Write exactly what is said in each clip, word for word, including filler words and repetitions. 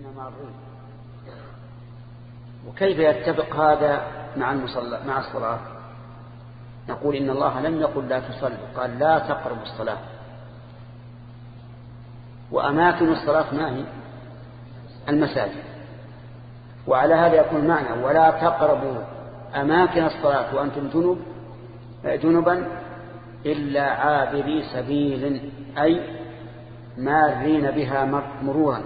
مارين. وكيف يتفق هذا مع المصلى مع الصلاة؟ نقول إن الله لم يقل لا تصلوا، قال لا تقربوا الصلاة. وأماكن الصلاة ما هي؟ المساجد. وعلى هذا يكون معنى ولا تقربوا أماكن الصلاة وأنتم جنب جنبا إلا عابري سبيل، أي مارين بها مرورا.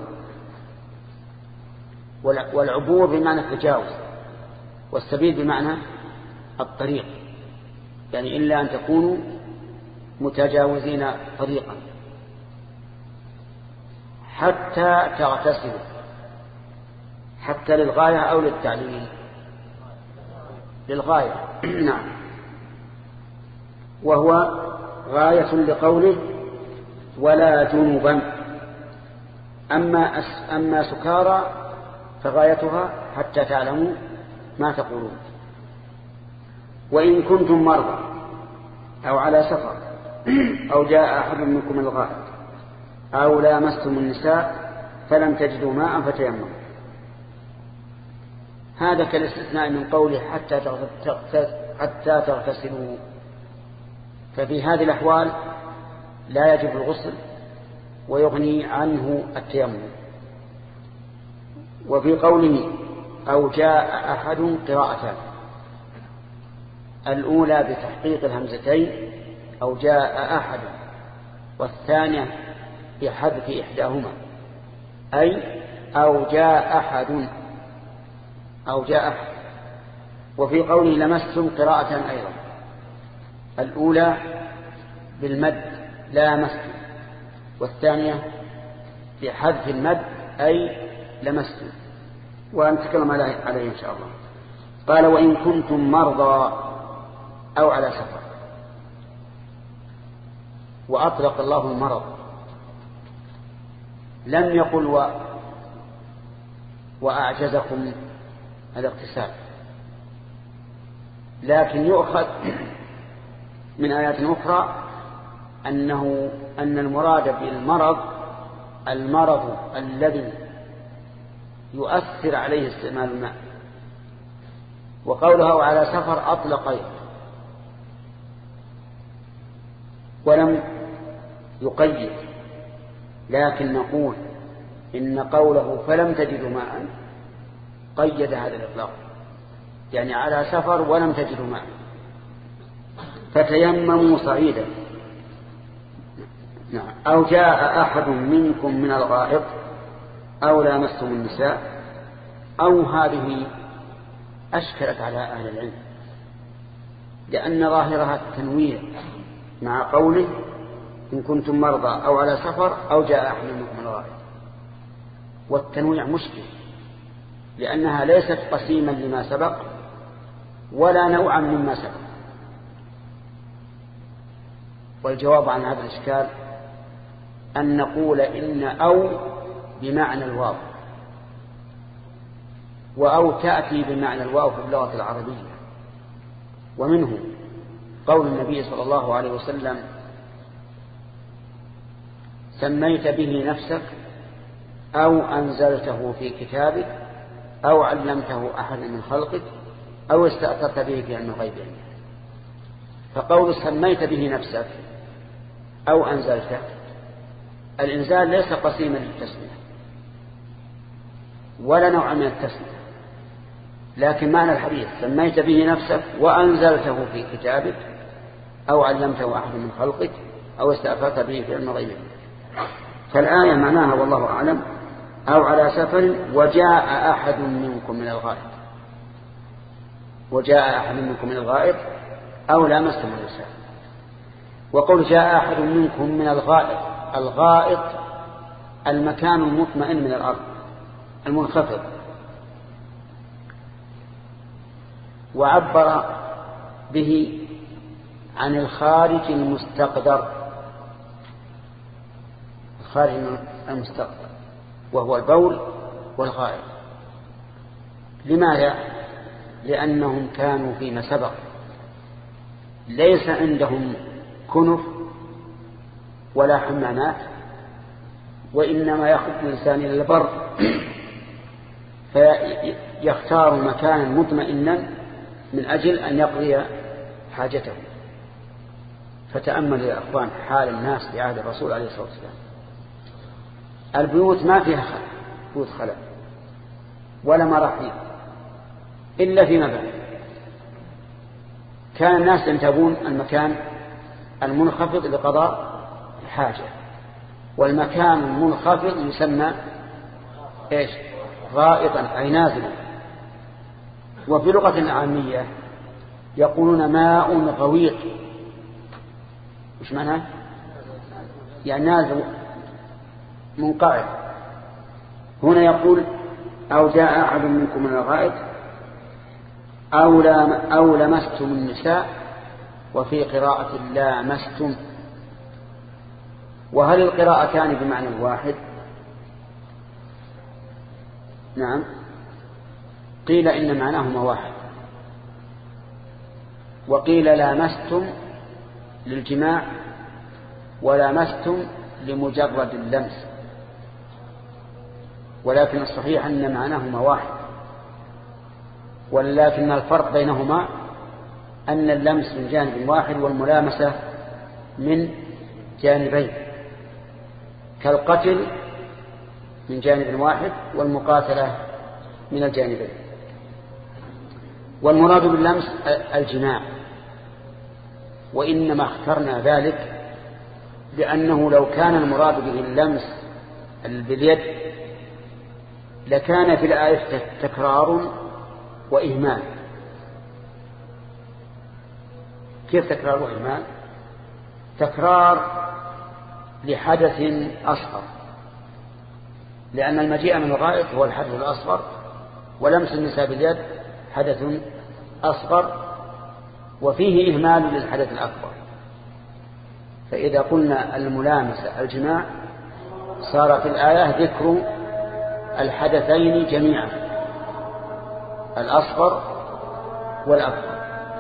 والعبور بمعنى التجاوز، والسبيل بمعنى الطريق، يعني إلا أن تكونوا متجاوزين طريقا حتى تغتسلوا. حتى للغاية أو للتعليل؟ للغاية. نعم. وهو غاية لقوله ولا جنبا. أما, أما سكارى فغايتها حتى تعلموا ما تقولون. وإن كنتم مرضى أو على سفر أو جاء أحد منكم من الغائط أو لامستم النساء فلم تجدوا ماء فتيمموا. هذا كالاستثناء من قوله حتى حتى تغتسلوا. ففي هذه الأحوال لا يجب الغسل ويغني عنه التيمم. وفي قوله أو جاء أحد قراءتان، الأولى بتحقيق الهمزتين أو جاء أحد، والثانية بحذف إحداهما، أي أو جاء أحد أو جاء أحد. وفي قوله لمستم قراءة أيضا، الأولى بالمد لامستم، والثانية بحذف المد أي لمستم، ونتكلم عليه إن شاء الله. قال وإن كنتم مرضى أو على سفر. وأطلق الله المرض، لم يقل و... وأعجزكم الاغتسال، لكن يؤخذ من آيات أخرى أنه أن المراد بالمرض المرض الذي يؤثر عليه استعمال الماء. وقولها على سفر أطلق ولم يقيد، لكن نقول إن قوله فلم تجدوا ماء قيد هذا الإطلاق، يعني على سفر ولم تجدوا ماء فتيمموا صعيدا. نعم. أو جاء أحد منكم من الغائط أو لامستم النساء، أو هذه أشكلت على أهل العلم، لأن ظاهرها التنويع مع قوله إن كنتم مرضى أو على سفر أو جاء أحد منكم من الغائط. والتنويع مشكل، لأنها ليست قسيما لما سبق ولا نوعا مما سبق. والجواب عن هذا الإشكال أن نقول إن أو بمعنى الواو، وأو تأتي بمعنى الواو في اللغة العربية. ومنه قول النبي صلى الله عليه وسلم سميت به نفسك أو أنزلته في كتابك أو علمته أحد من خلقك أو استأثرت به في علم الغيب. فقول سميت به نفسك أو أنزلته، الإنزال ليس قسيما للتسمية ولا نوع من التسمية، لكن معنى الحديث سميت به نفسك وأنزلته في كتابك أو علمته أحد من خلقك أو استأثرت به في علم الغيب. فالآية معناها والله أعلم أو على سفر وجاء أحد منكم من الغائط، وجاء أحد منكم من الغائط أو لامستم النساء. وقول جاء أحد منكم من الغائط، الغائط المكان المطمئن من الأرض المنخفض. وعبر به عن الخارج المستقدر، الخارج المستقدر وهو البول والغائط. لماذا؟ لأنهم كانوا فيما سبق ليس عندهم كنف ولا حمامات، وإنما يخرج الإنسان إلى البر فيختار مكانا مطمئنا من أجل أن يقضي حاجته. فتأمل يا أخوان حال الناس في عهد الرسول عليه الصلاة والسلام. البيوت ما فيها خلق، بيوت خلق ولا مراحيض إلا في مباني. كان الناس ينتهبون المكان المنخفض لقضاء الحاجة، والمكان المنخفض يسمى إيش؟ غائطا أي نازلا. وفي لغة العامية يقولون ماء غويط. مش معناه؟ يعني نازل منقعد. هنا يقول أو جاء أحد منكم من الغائط أو لمستم النساء، وفي قراءة لامستم. وهل القراءتان بمعنى واحد؟ نعم، قيل إن معناهما واحد، وقيل لامستم للجماع ولامستم لمجرد اللمس، ولكن الصحيح أن معناهما واحد، ولكن الفرق بينهما أن اللمس من جانب واحد والملامسة من جانبين، كالقتل من جانب واحد والمقاتلة من الجانبين. والمراد باللمس الجماع، وإنما اخترنا ذلك لأنه لو كان المراد به اللمس باليد لكان في الآية تكرار وإهمال. كيف تكرار وإهمال؟ تكرار لحدث أصغر، لأن المجيء من الغائط هو الحدث الأصغر، ولمس النساء باليد حدث أصغر وفيه إهمال للحدث الأكبر. فإذا قلنا الملامسة الجماع صار في الآية ذكر الحدثين جميعا، الأصغر والأكبر.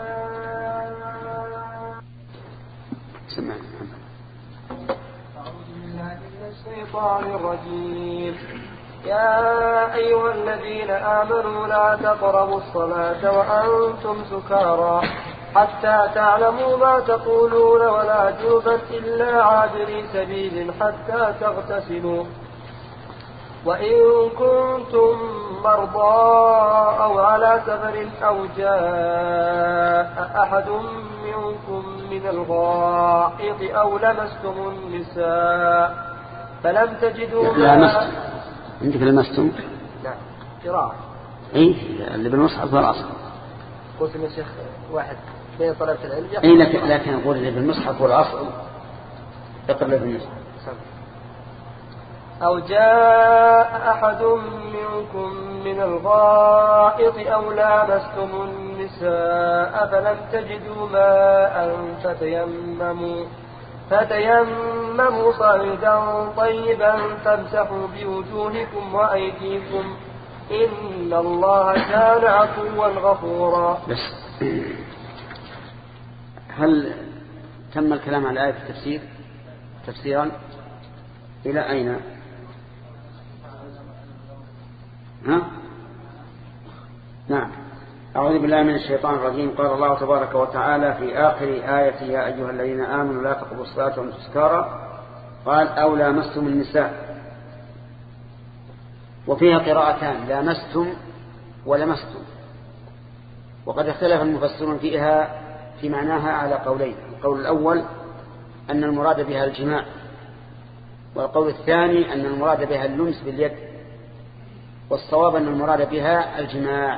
سمعنا. أعوذ بالله من الشيطان الرجيم. يا أيها الذين آمنوا لا تقربوا الصلاة وأنتم سكارى حتى تعلموا ما تقولون ولا جنبا إلا عابري سبيل حتى تغتسلوا، وإن كنتم مرضى أو على سفر أو جاء أحد منكم من الغائط أو لمستم النساء فلم تجدوا ماء. عندك لمستم؟ نعم قراءة. اي اللي بالمصحف والأصل. قلت يا شيخ واحد بين طلبة العلم. اي لكن لكن نقول اللي بالمصحف والأصل اقرأ بالمصحف. أو جاء أحد منكم من الغائط أو لامستم النساء فلم تجدوا ماء فتيمموا فتيمموا صعيدا طيبا فامسحوا بوجوهكم وأيديكم إن الله كان عفوا غفورا. بس هل تم الكلام عن الآية في التفسير تفسيرا إلى أين؟ ها؟ نعم. أعوذ بالله من الشيطان الرجيم. قال الله تبارك وتعالى في آخر آية يا أيها الذين آمنوا لا تقربوا الصلاة وأنتم سكارى قال أو لامستم النساء، وفيها قراءتان لامستم ولمستم، وقد اختلف المفسرون فيها في معناها على قولين. القول الأول أن المراد بها الجماع، والقول الثاني أن المراد بها اللمس باليد، والصواب أن المراد بها الجماع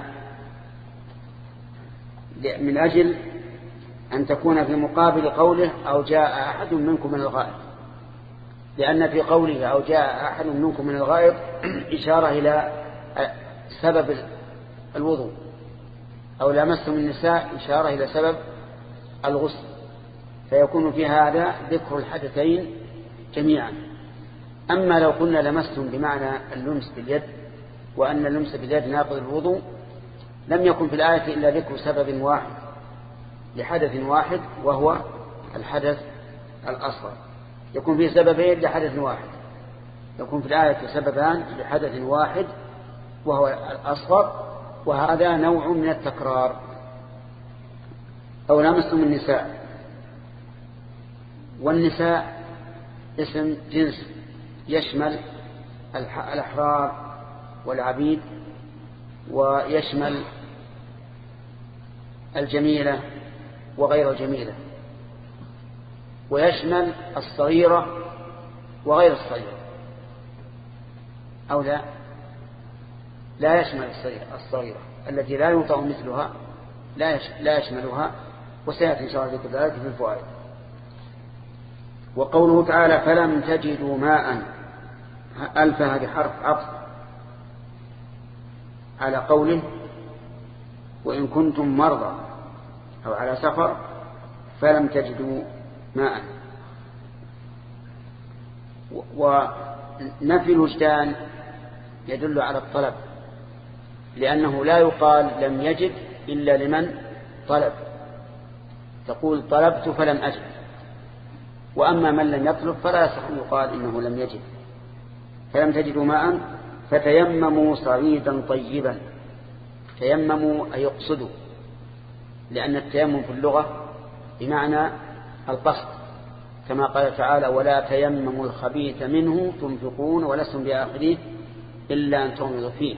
من أجل أن تكون في مقابل قوله أو جاء أحد منكم من الغائط، لأن في قوله أو جاء أحد منكم من الغائط إشارة إلى سبب الوضوء، أو لامستم النساء إشارة إلى سبب الغسل، فيكون في هذا ذكر الحدثين جميعا. أما لو قلنا لمستم بمعنى اللمس باليد وأن اللمس باليد ناقض الوضوء لم يكن في الآية إلا ذكر سبب واحد لحدث واحد وهو الحدث الأصغر، يكون فيه سببين لحدث واحد، يكون في الآية سببان لحدث واحد وهو الأصغر، وهذا نوع من التكرار. أو لامستم النساء، والنساء اسم جنس يشمل الأحرار والعبيد، ويشمل الجميلة وغير الجميلة، ويشمل الصغيرة وغير الصغيرة. أو لا لا يشمل الصغيرة التي لا يوطأ مثلها، لا يشملها، وسيأتي إن شاء الله ذكر ذلك في الفوائد. وقوله تعالى فلم تجدوا ماء، ألف هذه حرف عطف على قوله وإن كنتم مرضى أو على سفر فلم تجدوا ماء. ونفي الوجدان يدل على الطلب، لأنه لا يقال لم يجد إلا لمن طلب، تقول طلبت فلم أجد. وأما من لم يطلب فلا يصح يقال إنه لم يجد. فلم تجدوا ماء فتيمموا صعيدا طيبا. تيمموا أي يقصدوا، لأن التيمم في اللغة بمعنى القصد، كما قال تعالى ولا تيمموا الخبيث منه تنفقون ولستم بآخذيه إلا أن تغمضوا فيه.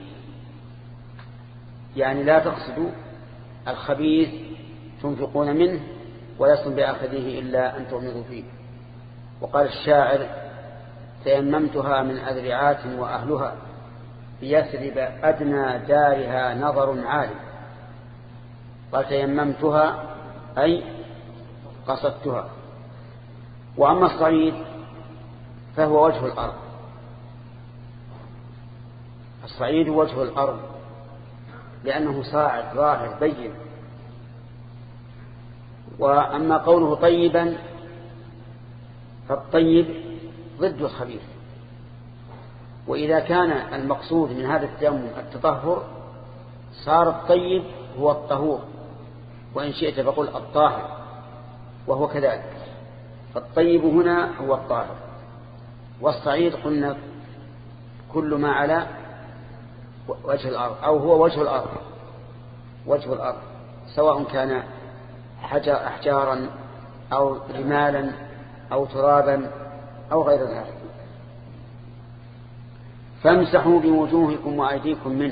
يعني لا تقصدوا الخبيث تنفقون منه ولستم بآخذيه إلا أن تغمضوا فيه. وقال الشاعر تيممتها من أذرعات وأهلها بيثرب أدنى دارها نظر عالي. قال تيممتها أي قصدتها. وأما الصعيد فهو وجه الأرض. الصعيد وجه الأرض لأنه صاعد ظاهر بين. وأما قوله طيبا فالطيب ضد الخبيث. وإذا كان المقصود من هذا التيمم التطهر صار الطيب هو الطهور، وإن شئت فقل الطاهر، وهو كذلك. فالطيب هنا هو الطاهر، والصعيد قلنا كل ما على وجه الأرض أو هو وجه الأرض. وجه الأرض سواء كان حجر أحجارا أو رمالا أو ترابا أو غير ذلك. فامسحوا بوجوهكم وأيديكم منه،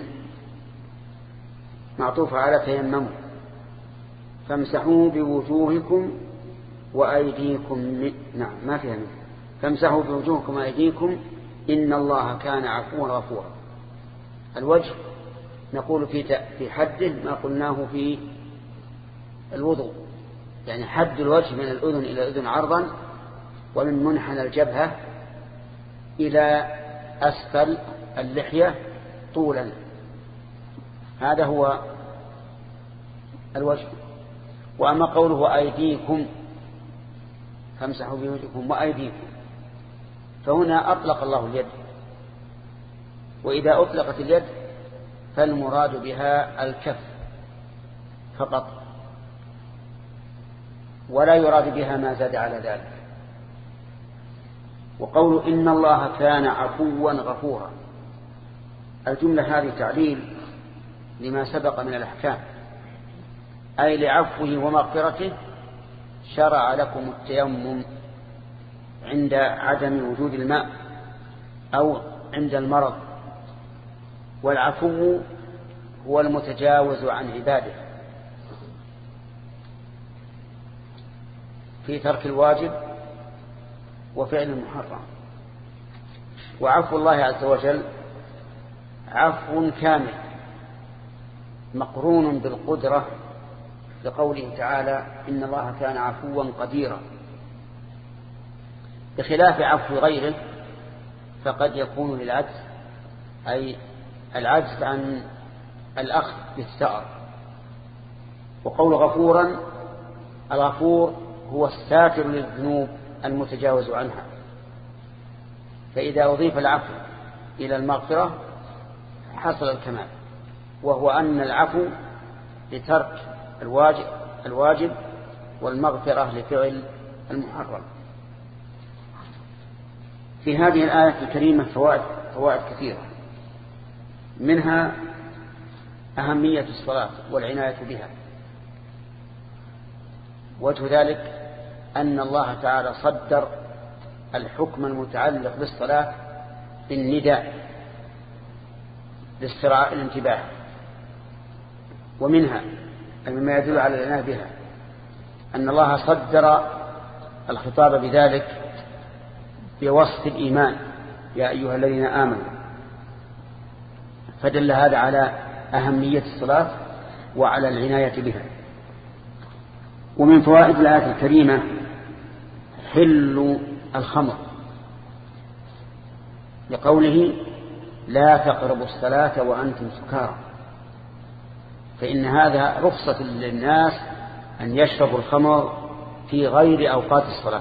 معطوف على تيمموا. فامسحوا بوجوهكم وأيديكم من... نعم ما فيها منه. فامسحوا بوجوهكم وأيديكم إن الله كان عفوا غفورا. الوجه نقول في في حده ما قلناه في الوضوء، يعني حد الوجه من الأذن إلى الأذن عرضا، ومن منحنى الجبهة إلى أسفل اللحية طولا. هذا هو الوجه. وأما قوله أيديكم فامسحوا بوجوهكم وأيديكم، فهنا أطلق الله اليد. وإذا أطلقت اليد فالمراد بها الكف فقط، ولا يراد بها ما زاد على ذلك. وقول إن الله كان عفوا غفورا، الجملة هذه تعليل لما سبق من الأحكام، أي لعفوه ومغفرته شرع لكم التيمم عند عدم وجود الماء أو عند المرض. والعفو هو المتجاوز عن عباده في ترك الواجب وفعل المحرم. وعفو الله عز وجل عفو كامل مقرون بالقدرة، لقوله تعالى إن الله كان عفوا قديرا، بخلاف عفو غيره فقد يكون للعجز، أي العجز عن الأخذ بالثأر. وقول غفورا، الغفور هو الساتر للذنوب المتجاوز عنها. فإذا أضيف العفو إلى المغفرة حصل الكمال، وهو أن العفو لترك الواجب, الواجب والمغفرة لفعل المحرم. في هذه الآية الكريمة فوائد, فوائد كثيرة. منها أهمية الصلاة والعناية بها. وجه ذلك أن الله تعالى صدر الحكم المتعلق بالصلاة بالنداء لاسترعاء الانتباه، ومنها مما يدل على العناية بها أن الله صدر الخطاب بذلك بوصف الإيمان يا أيها الذين آمنوا، فدل هذا على أهمية الصلاة وعلى العناية بها. ومن فوائد الآية الكريمة حل الخمر، لقوله لا تقربوا الصلاة وأنتم سكارى، فإن هذا رخصة للناس أن يشربوا الخمر في غير أوقات الصلاة،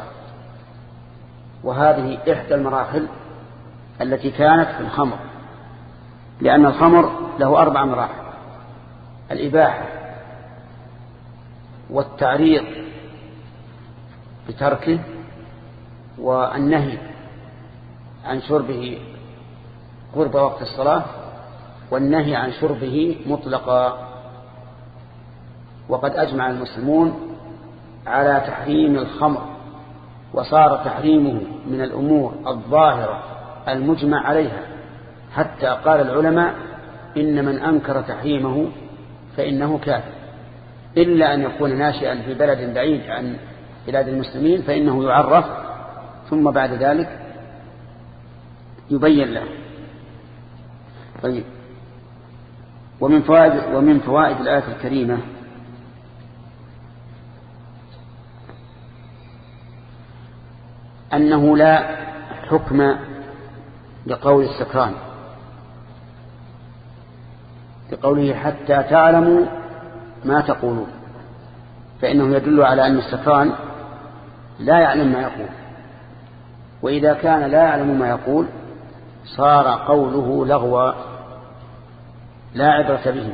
وهذه إحدى المراحل التي كانت في الخمر، لأن الخمر له أربع مراحل: الإباحة والتعريض بتركه والنهي عن شربه قرب وقت الصلاة والنهي عن شربه مطلقا. وقد أجمع المسلمون على تحريم الخمر، وصار تحريمه من الأمور الظاهرة المجمع عليها، حتى قال العلماء إن من أنكر تحريمه فإنه كافر، إلا أن يكون ناشئا في بلد بعيد عن بلاد المسلمين فإنه يعرف ثم بعد ذلك يبين له. طيب، ومن فوائد ومن فوائد الآية الكريمة أنه لا حكم لقول السكران، لقوله حتى تعلموا ما تقولون، فإنه يدل على أن السكران لا يعلم ما يقول، وإذا كان لا يعلم ما يقول صار قوله لغوا لا عبرة به،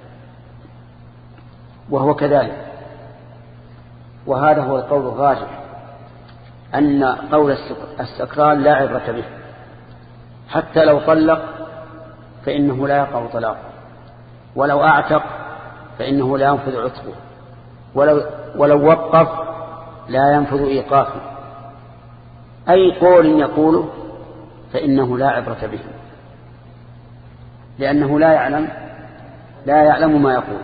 وهو كذلك. وهذا هو القول الراجح، أن قول السكران لا عبرة به، حتى لو طلق فإنه لا يقع طلاقه، ولو أعتق فإنه لا ينفذ عتقه، ولو, ولو وقف لا ينفذ إيقافه. أي قول يقوله فإنه لا عبرة به، لأنه لا يعلم لا يعلم ما يقول.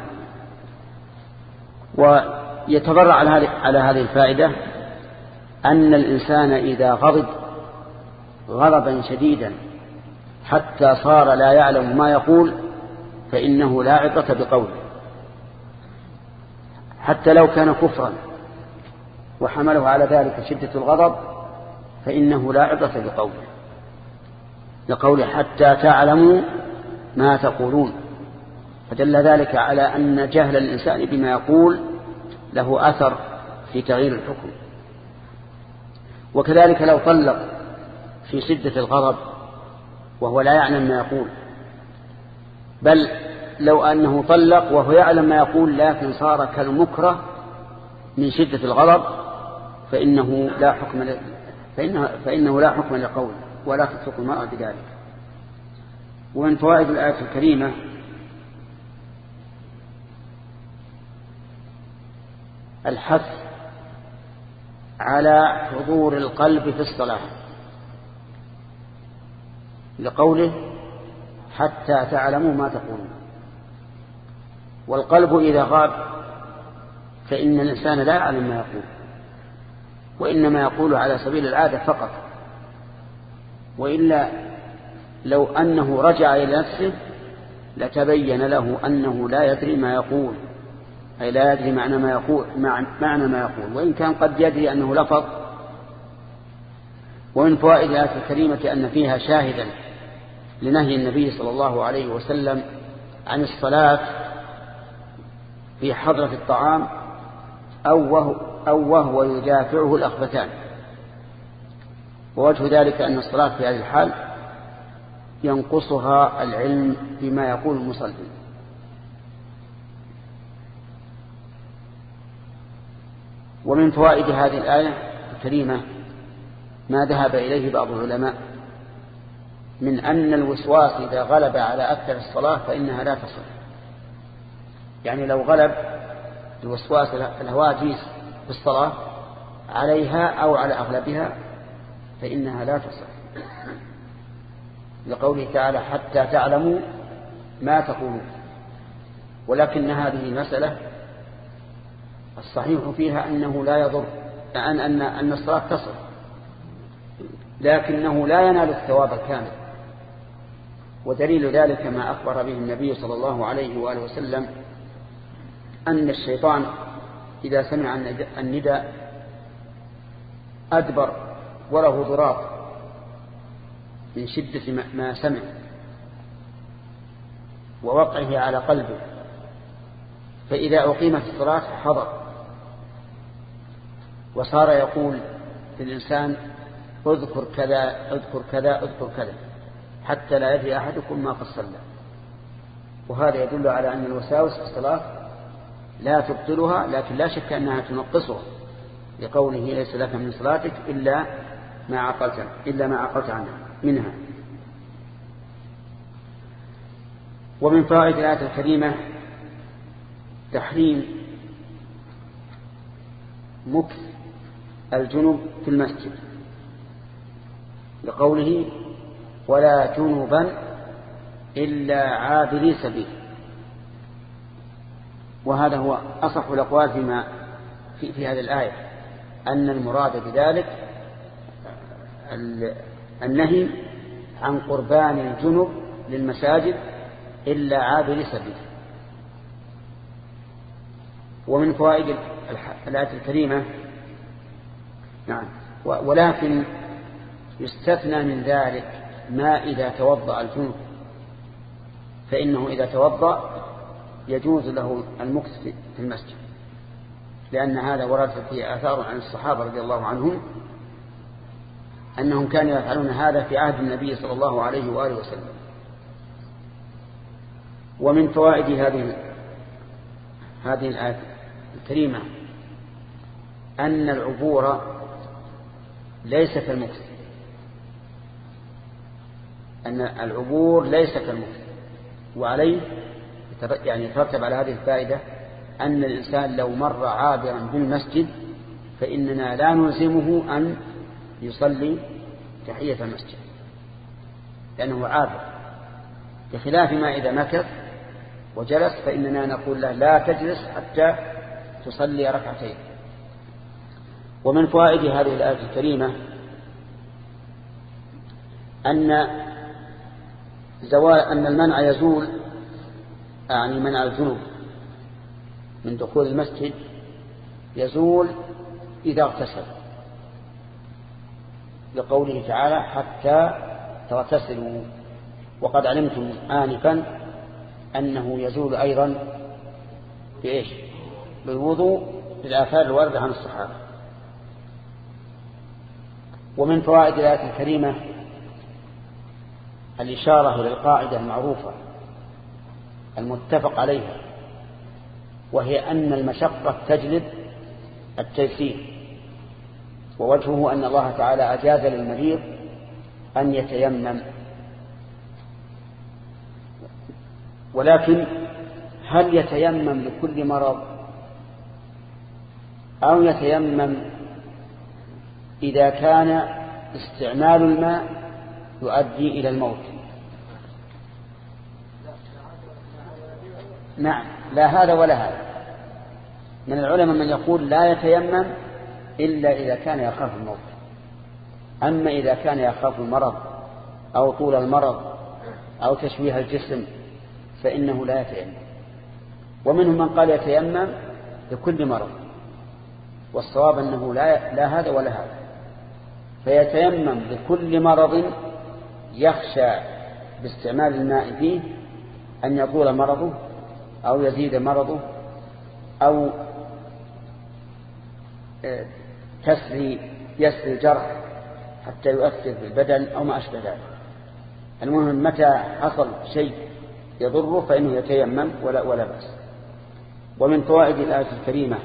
ويتبرع على هذه الفائدة أن الإنسان إذا غضب غضبا شديدا حتى صار لا يعلم ما يقول فإنه لا عبرة بقوله، حتى لو كان كفرا وحمله على ذلك شدة الغضب فإنه لا عبرة بقوله، لقوله حتى تعلموا ما تقولون، فدل ذلك على أن جهل الإنسان بما يقول له أثر في تغيير الحكم. وكذلك لو طلق في شدة الغضب وهو لا يعلم ما يقول، بل لو أنه طلق وهو يعلم ما يقول لكن صار كالمكره من شدة الغضب فإنه لا حكم فإنه, فإنه لا حكم لقول ولا تطلق المرأة بذلك. ومن فوائد الآية الكريمة الحث على حضور القلب في الصلاة، لقوله حتى تعلموا ما تقولون. والقلب إذا غاب فإن الإنسان لا يعلم ما يقول، وإنما يقول على سبيل العادة فقط، وإلا لو أنه رجع إلى نفسه لتبين له أنه لا يدري ما يقول، أي لا يدري معنى ما يقول, معنى ما يقول وإن كان قد يدري أنه لفظ. ومن فوائد الآية الكريمة أن فيها شاهدا لنهي النبي صلى الله عليه وسلم عن الصلاة في حضرة الطعام أو وهو, أو وهو يدافعه الأخبثان. ووجه ذلك أن الصلاة في هذه الحال ينقصها العلم بما يقول المصلي. ومن فوائد هذه الآية الكريمة ما ذهب إليه بعض العلماء من أن الوسواس إذا غلب على أكثر الصلاة فإنها لا تصح. يعني لو غلب الوسواس الهواجس في الصلاة عليها أو على أغلبها فإنها لا تصح، لقوله تعالى حتى تعلموا ما تقولون. ولكن هذه المسألة الصحيح فيها أنه لا يضر، أن, أن, أن الصلاة تصح، لكنه لا ينال الثواب الكامل. ودليل ذلك ما أخبر به النبي صلى الله عليه وآله وسلم أن الشيطان إذا سمع النداء أدبر وله ضراط من شدة ما سمع ووقعه على قلبه، فإذا أقيمت الصلاة حضر وصار يقول للإنسان اذكر كذا اذكر كذا اذكر كذا حتى لا يدري أحدكم ما قد صلى. وهذا يدل على أن الوساوس في الصلاة لا تبطلها، لكن لا شك أنها تنقصها، لقوله ليس لك من صلاتك إلا ما عقلت إلا ما عقلت عنها منها. ومن فوائد الآية الكريمة تحريم مكث الجنب في المسجد، لقوله ولا جنبا إلا عابري سبيل. وهذا هو أصح الأقوال فيما في, في هذه الآية، أن المراد بذلك النهي عن قربان الجنب للمساجد إلا عابري سبيل. ومن فوائد الآية الكريمة نعم ولكن يستثنى من ذلك ما إذا توضأ الجنب، فإنه إذا توضأ يجوز له المكث في المسجد، لأن هذا ورد فيه آثار عن الصحابة رضي الله عنهم أنهم كانوا يفعلون هذا في عهد النبي صلى الله عليه وآله وسلم. ومن فوائد هذه هذه الآية الكريمة أن العبور ليس كالمكث، أن العبور ليس كالمكث. وعليه يعني يترتب على هذه الفائدة أن الإنسان لو مر عابرا بالمسجد فإننا لا نلزمه أن يصلي تحية المسجد لأنه عابر، بخلاف ما إذا مكث وجلس فإننا نقول له لا تجلس حتى تصلي ركعتين. ومن فوائد هذه الآية الكريمة أن زوال أن المنع يزول، يعني منع الجنوب من دخول المسجد يزول إذا اغتسل، لقوله تعالى حتى تغتسلوا. وقد علمتم آنفا أنه يزول أيضا بإيش؟ بالوضوء بالآثار الواردة عن الصحابة. ومن فوائد الآية الكريمة الإشارة إلى القاعدة المعروفة المتفق عليها، وهي أن المشقة تجلب التيسير. ووجهه أن الله تعالى أجاز للمريض أن يتيمم، ولكن هل يتيمم لكل مرض أو يتيمم إذا كان استعمال الماء يؤدي إلى الموت؟ نعم، لا هذا ولا هذا. من العلماء من يقول لا يتيمم إلا إذا كان يخاف الموت، أما إذا كان يخاف المرض أو طول المرض أو تشويه الجسم فإنه لا يتيمم. ومنهم من قال يتيمم لكل مرض، والصواب أنه لا, لا هذا ولا هذا، فيتيمم لكل مرض يخشى باستعمال الماء فيه أن يطول مرضه أو يزيد مرضه أو تسري يسري الجرح حتى يؤثر في البدن أو ما أشبه ذلك. المهم متى حصل شيء يضره فإنه يتيمم ولا, ولا بأس. ومن فوائد الآية الكريمة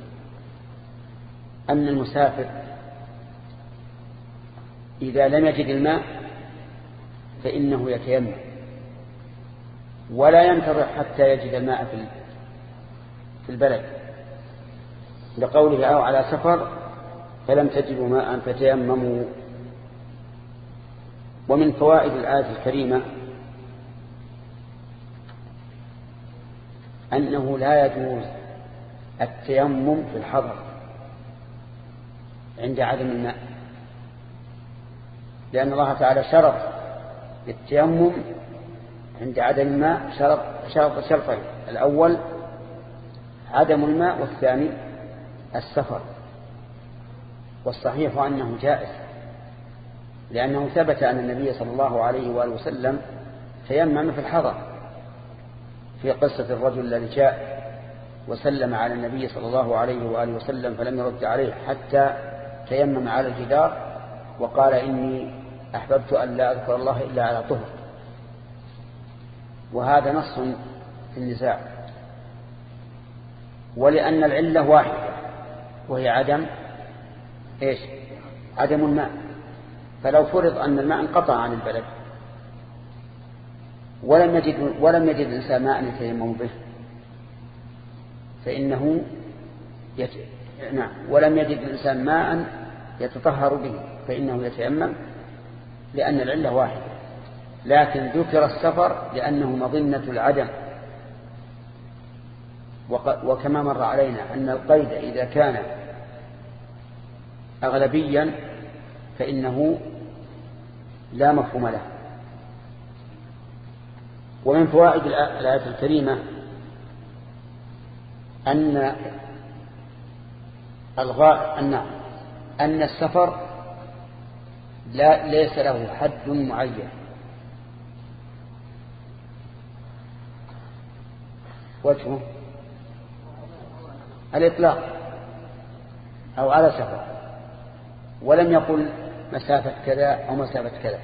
أن المسافر إذا لم يجد الماء فإنه يتيمم ولا ينتظر حتى يجد الماء في البلد، لقوله أو على سفر فلم تجدوا ماء فتيمموا. ومن فوائد الآية الكريمة أنه لا يجوز التيمم في الحضر عند عدم الماء، لأن الله تعالى شرط التيمم عند عدم الماء شرط شرط شرطين: الأول عدم الماء، والثاني السفر. والصحيح أنه جائز، لأنه ثبت أن النبي صلى الله عليه وآله وسلم تيمم في الحضر في قصة الرجل الذي جاء وسلم على النبي صلى الله عليه وآله وسلم فلم يرد عليه حتى تيمم على الجدار وقال إني أحببت أن لا أذكر الله إلا على طهر. وهذا نص في النزاع، ولأن العلة واحدة وهي عدم إيش؟ عدم الماء. فلو فرض أن الماء انقطع عن البلد ولم يجد ولم يجد الإنسان ماء يتيمم به فإنه يت... نعم ولم يجد الإنسان ماء يتطهر به فإنه يتيمم، لأن العلة واحدة. لكن ذكر السفر لأنه مظنة العدم، وكما مر علينا أن القيد إذا كان أغلبيا فإنه لا مفهوم له. ومن فوائد الآية الكريمة أن الغاء أن أن السفر لا ليس له حد معين، وجهه الإطلاق أو على سفر، ولم يقل مسافة كذا أو مسافة كذا.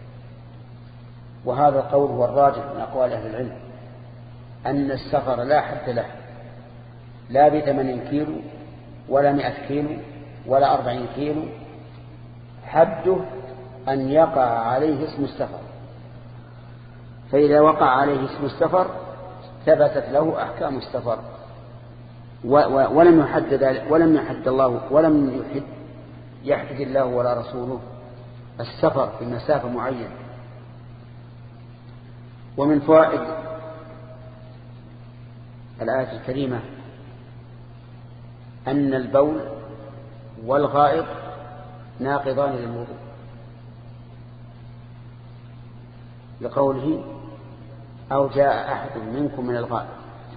وهذا القول هو الراجح من أقوال أهل العلم، أن السفر لا حد له، لا بثمانين كيلو ولا مئة كيلو ولا أربعين كيلو، حده أن يقع عليه اسم السفر، فإذا وقع عليه اسم السفر ثبتت له أحكام السفر، ولم يحدد ولم يحدد الله ولم يحد يحدد الله ولا رسوله السفر في مسافة معينة. ومن فوائد الآية الكريمة أن البول والغائط ناقضان للوضوء، لقوله أو جاء أحد منكم من الغائط.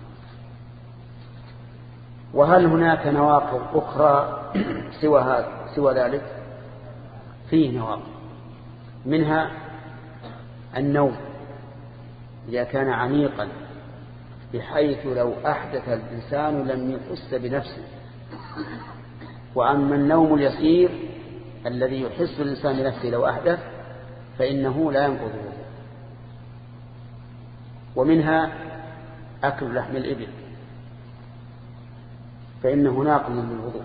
وهل هناك نواقض أخرى سوى هذا سوى ذلك؟ فيه نواقض، منها النوم إذا كان عميقا بحيث لو أحدث الإنسان لم يحس بنفسه. وأما النوم اليسير الذي يحس الإنسان بنفسه لو أحدث فإنه لا ينقض الوضوء. ومنها أكل لحم الإبل فإنه ناقض للوضوء.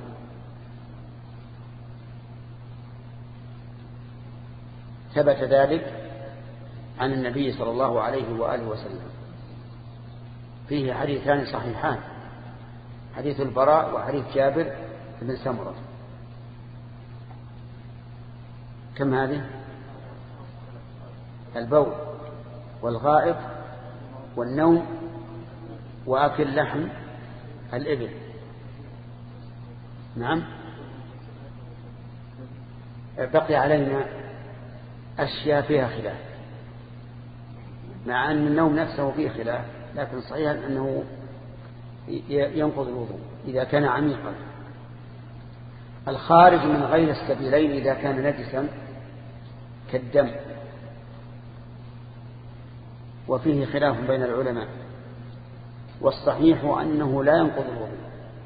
ثبت ذلك عن النبي صلى الله عليه وآله وسلم، فيه حديثان صحيحان، حديث البراء وحديث جابر بن سمرة. كم هذه؟ البول والغائط والنوم وأكل لحم الإبل. نعم. بقي علينا أشياء فيها خلاف، مع أن النوم نفسه فيه خلاف، لكن صحيح أنه ينقض الوضوء إذا كان عميقا. الخارج من غير السبيلين إذا كان نجسا كالدم، وفيه خلاف بين العلماء، والصحيح أنه لا ينقض الوضوء،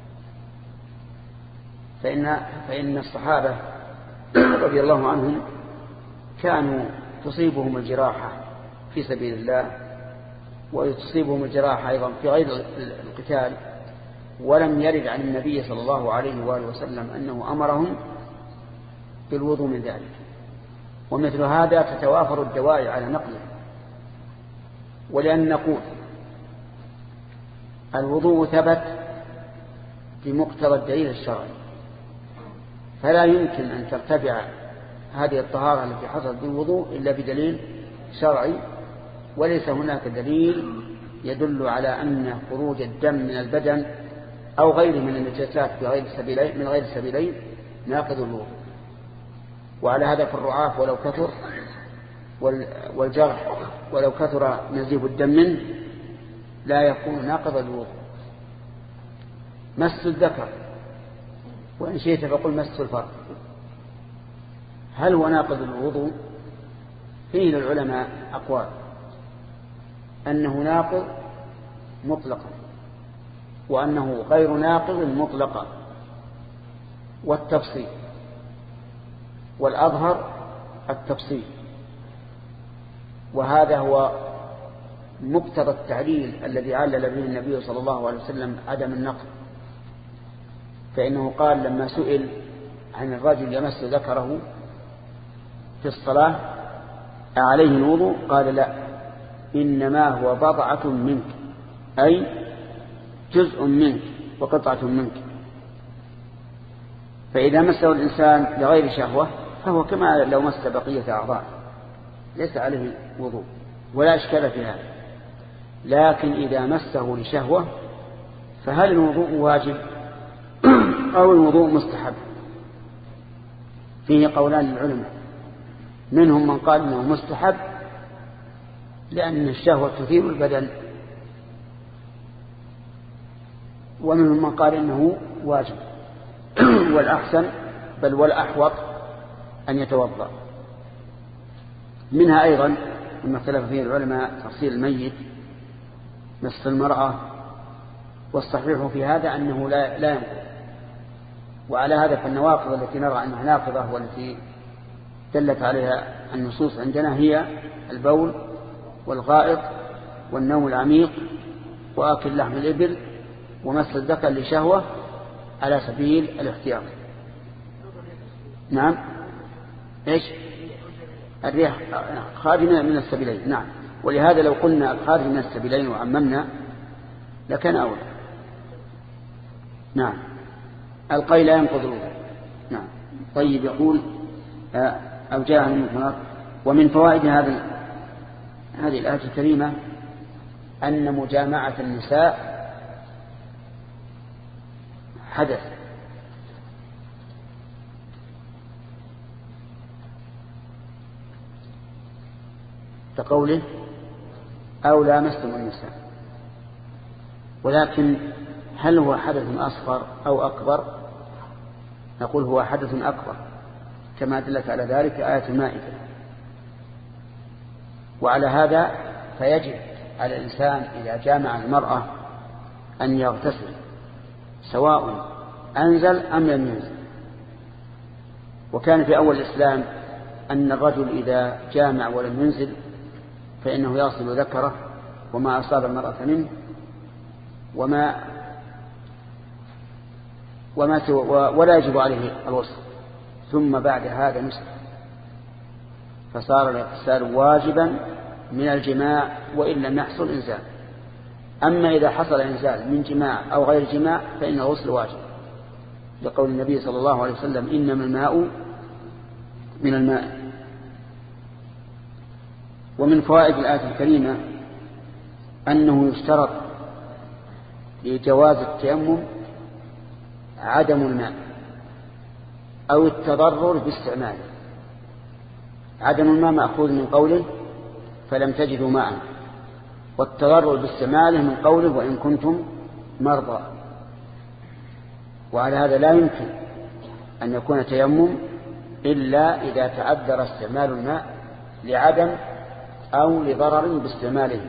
فإن, فإن الصحابة رضي الله عنهم كانوا تصيبهم الجراحة في سبيل الله وتصيبهم الجراحة أيضا في غير القتال، ولم يرد عن النبي صلى الله عليه وآله وسلم أنه أمرهم بالوضوء من ذلك. ومثل هذا تتوافر الدواعي على نقض ولأن نقول الوضوء ثبت بمقتضى الدليل الشرعي، فلا يمكن أن ترتفع هذه الطهارة التي حصلت بالوضوء إلا بدليل شرعي، وليس هناك دليل يدل على أن خروج الدم من البدن أو غيره من النجاسات بغير السبيلين من غير السبيلين ناقض الوضوء. وعلى هذا فالرعاف ولو كثر والجرح ولو كثر نزيف الدم منه لا يكون ناقض الوضوء. مس الذكر، وإن شئت فقل مس الفرج، هل هو ناقض الوضوء؟ فيه للعلماء أقوال، أنه ناقض مطلقا وأنه غير ناقض مطلقا، والتفصيل، والأظهر التفصيل، وهذا هو مقتضى التعليل الذي علل به النبي صلى الله عليه وسلم عدم النقض. فإنه قال لما سئل عن الرجل يمس ذكره في الصلاة أعليه الوضوء؟ قال لا، إنما هو بضعة منك، أي جزء منك وقطعة منك. فإذا مسه الإنسان لغير شهوة فهو كما لو مس بقية أعضاء، ليس عليه وضوء ولا إشكال في هذا. لكن إذا مسه لشهوة فهل الوضوء واجب أو الوضوء مستحب؟ فيه قولان للعلماء، منهم من قال إنه مستحب لأن الشهوة تثير البدن، ومنهم من قال إنه واجب. والأحسن بل والأحوط أن يتوضأ. منها أيضا مما اختلف فيه العلماء تغسيل الميت، مس المرأة، والصحيح في هذا أنه لا لا ينقض. وعلى هذا فالنواقض التي نرى أنها ناقضة والتي دلت عليها النصوص عندنا هي البول والغائط والنوم العميق وآكل لحم الإبل ومس الذكر لشهوة على سبيل الاحتياط. نعم، إيش؟ الريح خارج من السبيلين. نعم، ولهذا لو قلنا الخارج من السبيلين وعممنا لكان أولى. نعم، القي لا ينقض الوضوء. نعم. طيب، يقول أو جاء من النار. ومن فوائد هذه هذه الآية الكريمة أن مجامعة النساء حدث، كقوله أو لامستم النساء. ولكن هل هو حدث أصغر أو أكبر؟ نقول هو حدث أكبر كما دلت على ذلك آية المائدة. وعلى هذا فيجب على الإنسان إذا جامع المرأة أن يغتسل سواء أنزل أم لم ينزل. وكان في أول الإسلام أن الرجل إذا جامع ولم ينزل فإنه يغسل ذكره وما أصاب المرأة منه وما وما سوى ولا يجب عليه الغسل، ثم بعد هذا نسخ، فصار الاغتسال واجبا من الجماع وإن لم يحصل إنزال. أما إذا حصل إنزال من جماع أو غير جماع فإن الغسل واجب، لقول النبي صلى الله عليه وسلم إنما الماء من الماء. ومن فوائد الآية الكريمة أنه يشترط لجواز التيمم عدم الماء أو التضرر باستعماله. عدم الماء مأخوذ من قوله فلم تجدوا ماء، والتضرر باستعماله من قوله وإن كنتم مرضى. وعلى هذا لا يمكن أن يكون تيمم إلا إذا تعذر استعمال الماء لعدم أو لضرر باستعماله.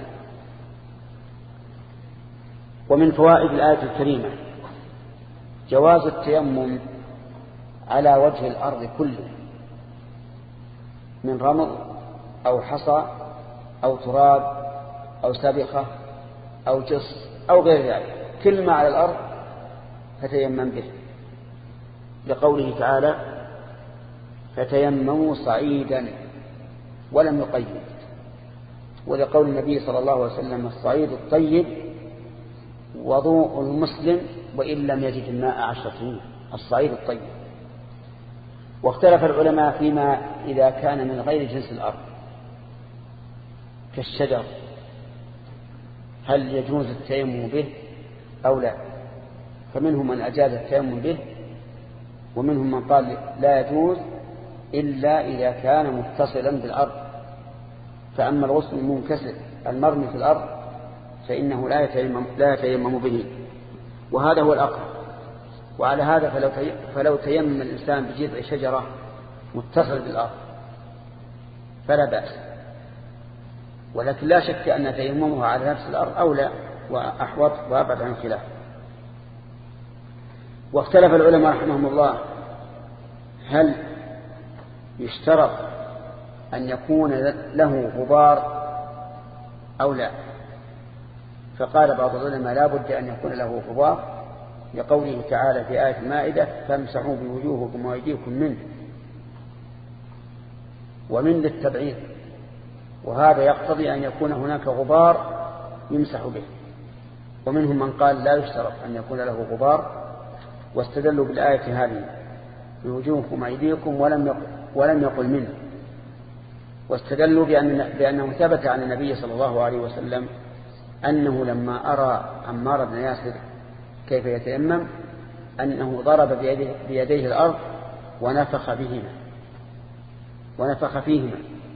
ومن فوائد الآية الكريمة جواز التيمم على وجه الأرض كله من رمل أو حصى أو تراب أو سبخة أو جص أو غير ذلك، كل ما على الأرض فتيمم به، لقوله تعالى فتيمموا صعيدا ولم يقيد. ولقول النبي صلى الله عليه وسلم الصعيد الطيب وضوء المسلم وإن لم يجد الماء عشر سنين. الصعيد الطيب. واختلف العلماء فيما إذا كان من غير جنس الأرض كالشجر هل يجوز التيمم به أو لا. فمنهم من أجاز التيمم به ومنهم من قال لا يجوز إلا إذا كان متصلا بالأرض. فأما الغصن المنكسر المرمي في الأرض فإنه لا يتيمم, لا يتيمم به، وهذا هو الأقرب. وعلى هذا فلو, فلو تيمم الإنسان بجذع شجرة متصل بالأرض فلا بأس، ولكن لا شك أن تيممه على نفس الأرض أولى وأحوط وأبعد عن الخلاف. واختلف العلماء رحمهم الله هل يشترط أن يكون له غبار أو لا. فقال بعض العلماء لا بد أن يكون له غبار لقوله تعالى في آية المائدة فامسحوا بوجوهكم وأيديكم منه، ومن للتبعيد، وهذا يقتضي أن يكون هناك غبار يمسح به. ومنهم من قال لا يشترط أن يكون له غبار، واستدلوا بالآية هذه بوجوهكم وأيديكم ولم يقل, ولم يقل منه. واستدلوا بأن بأنه ثبت عن النبي صلى الله عليه وسلم أنه لما أرى عمار بن ياسر كيف يتيمم أنه ضرب بيديه, بيديه الأرض ونفخ بهما ونفخ فيهما.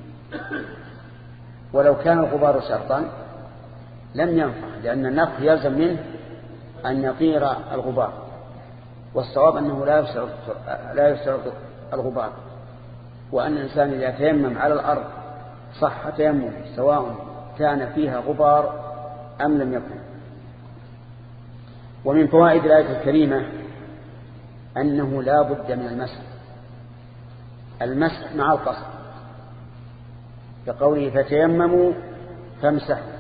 ولو كان الغبار شرطا لم ينفع، لأن النفخ يلزم منه أن يطير الغبار، والصواب أنه لا يشترط لا يشترط الغبار، وأن الإنسان إذا تيمم على الأرض صح تيمم سواء كان فيها غبار أم لم يكن. ومن فوائد الآية الكريمة أنه لا بد من المسح المسح مع القصد، كقوله فتيمموا فامسحوا.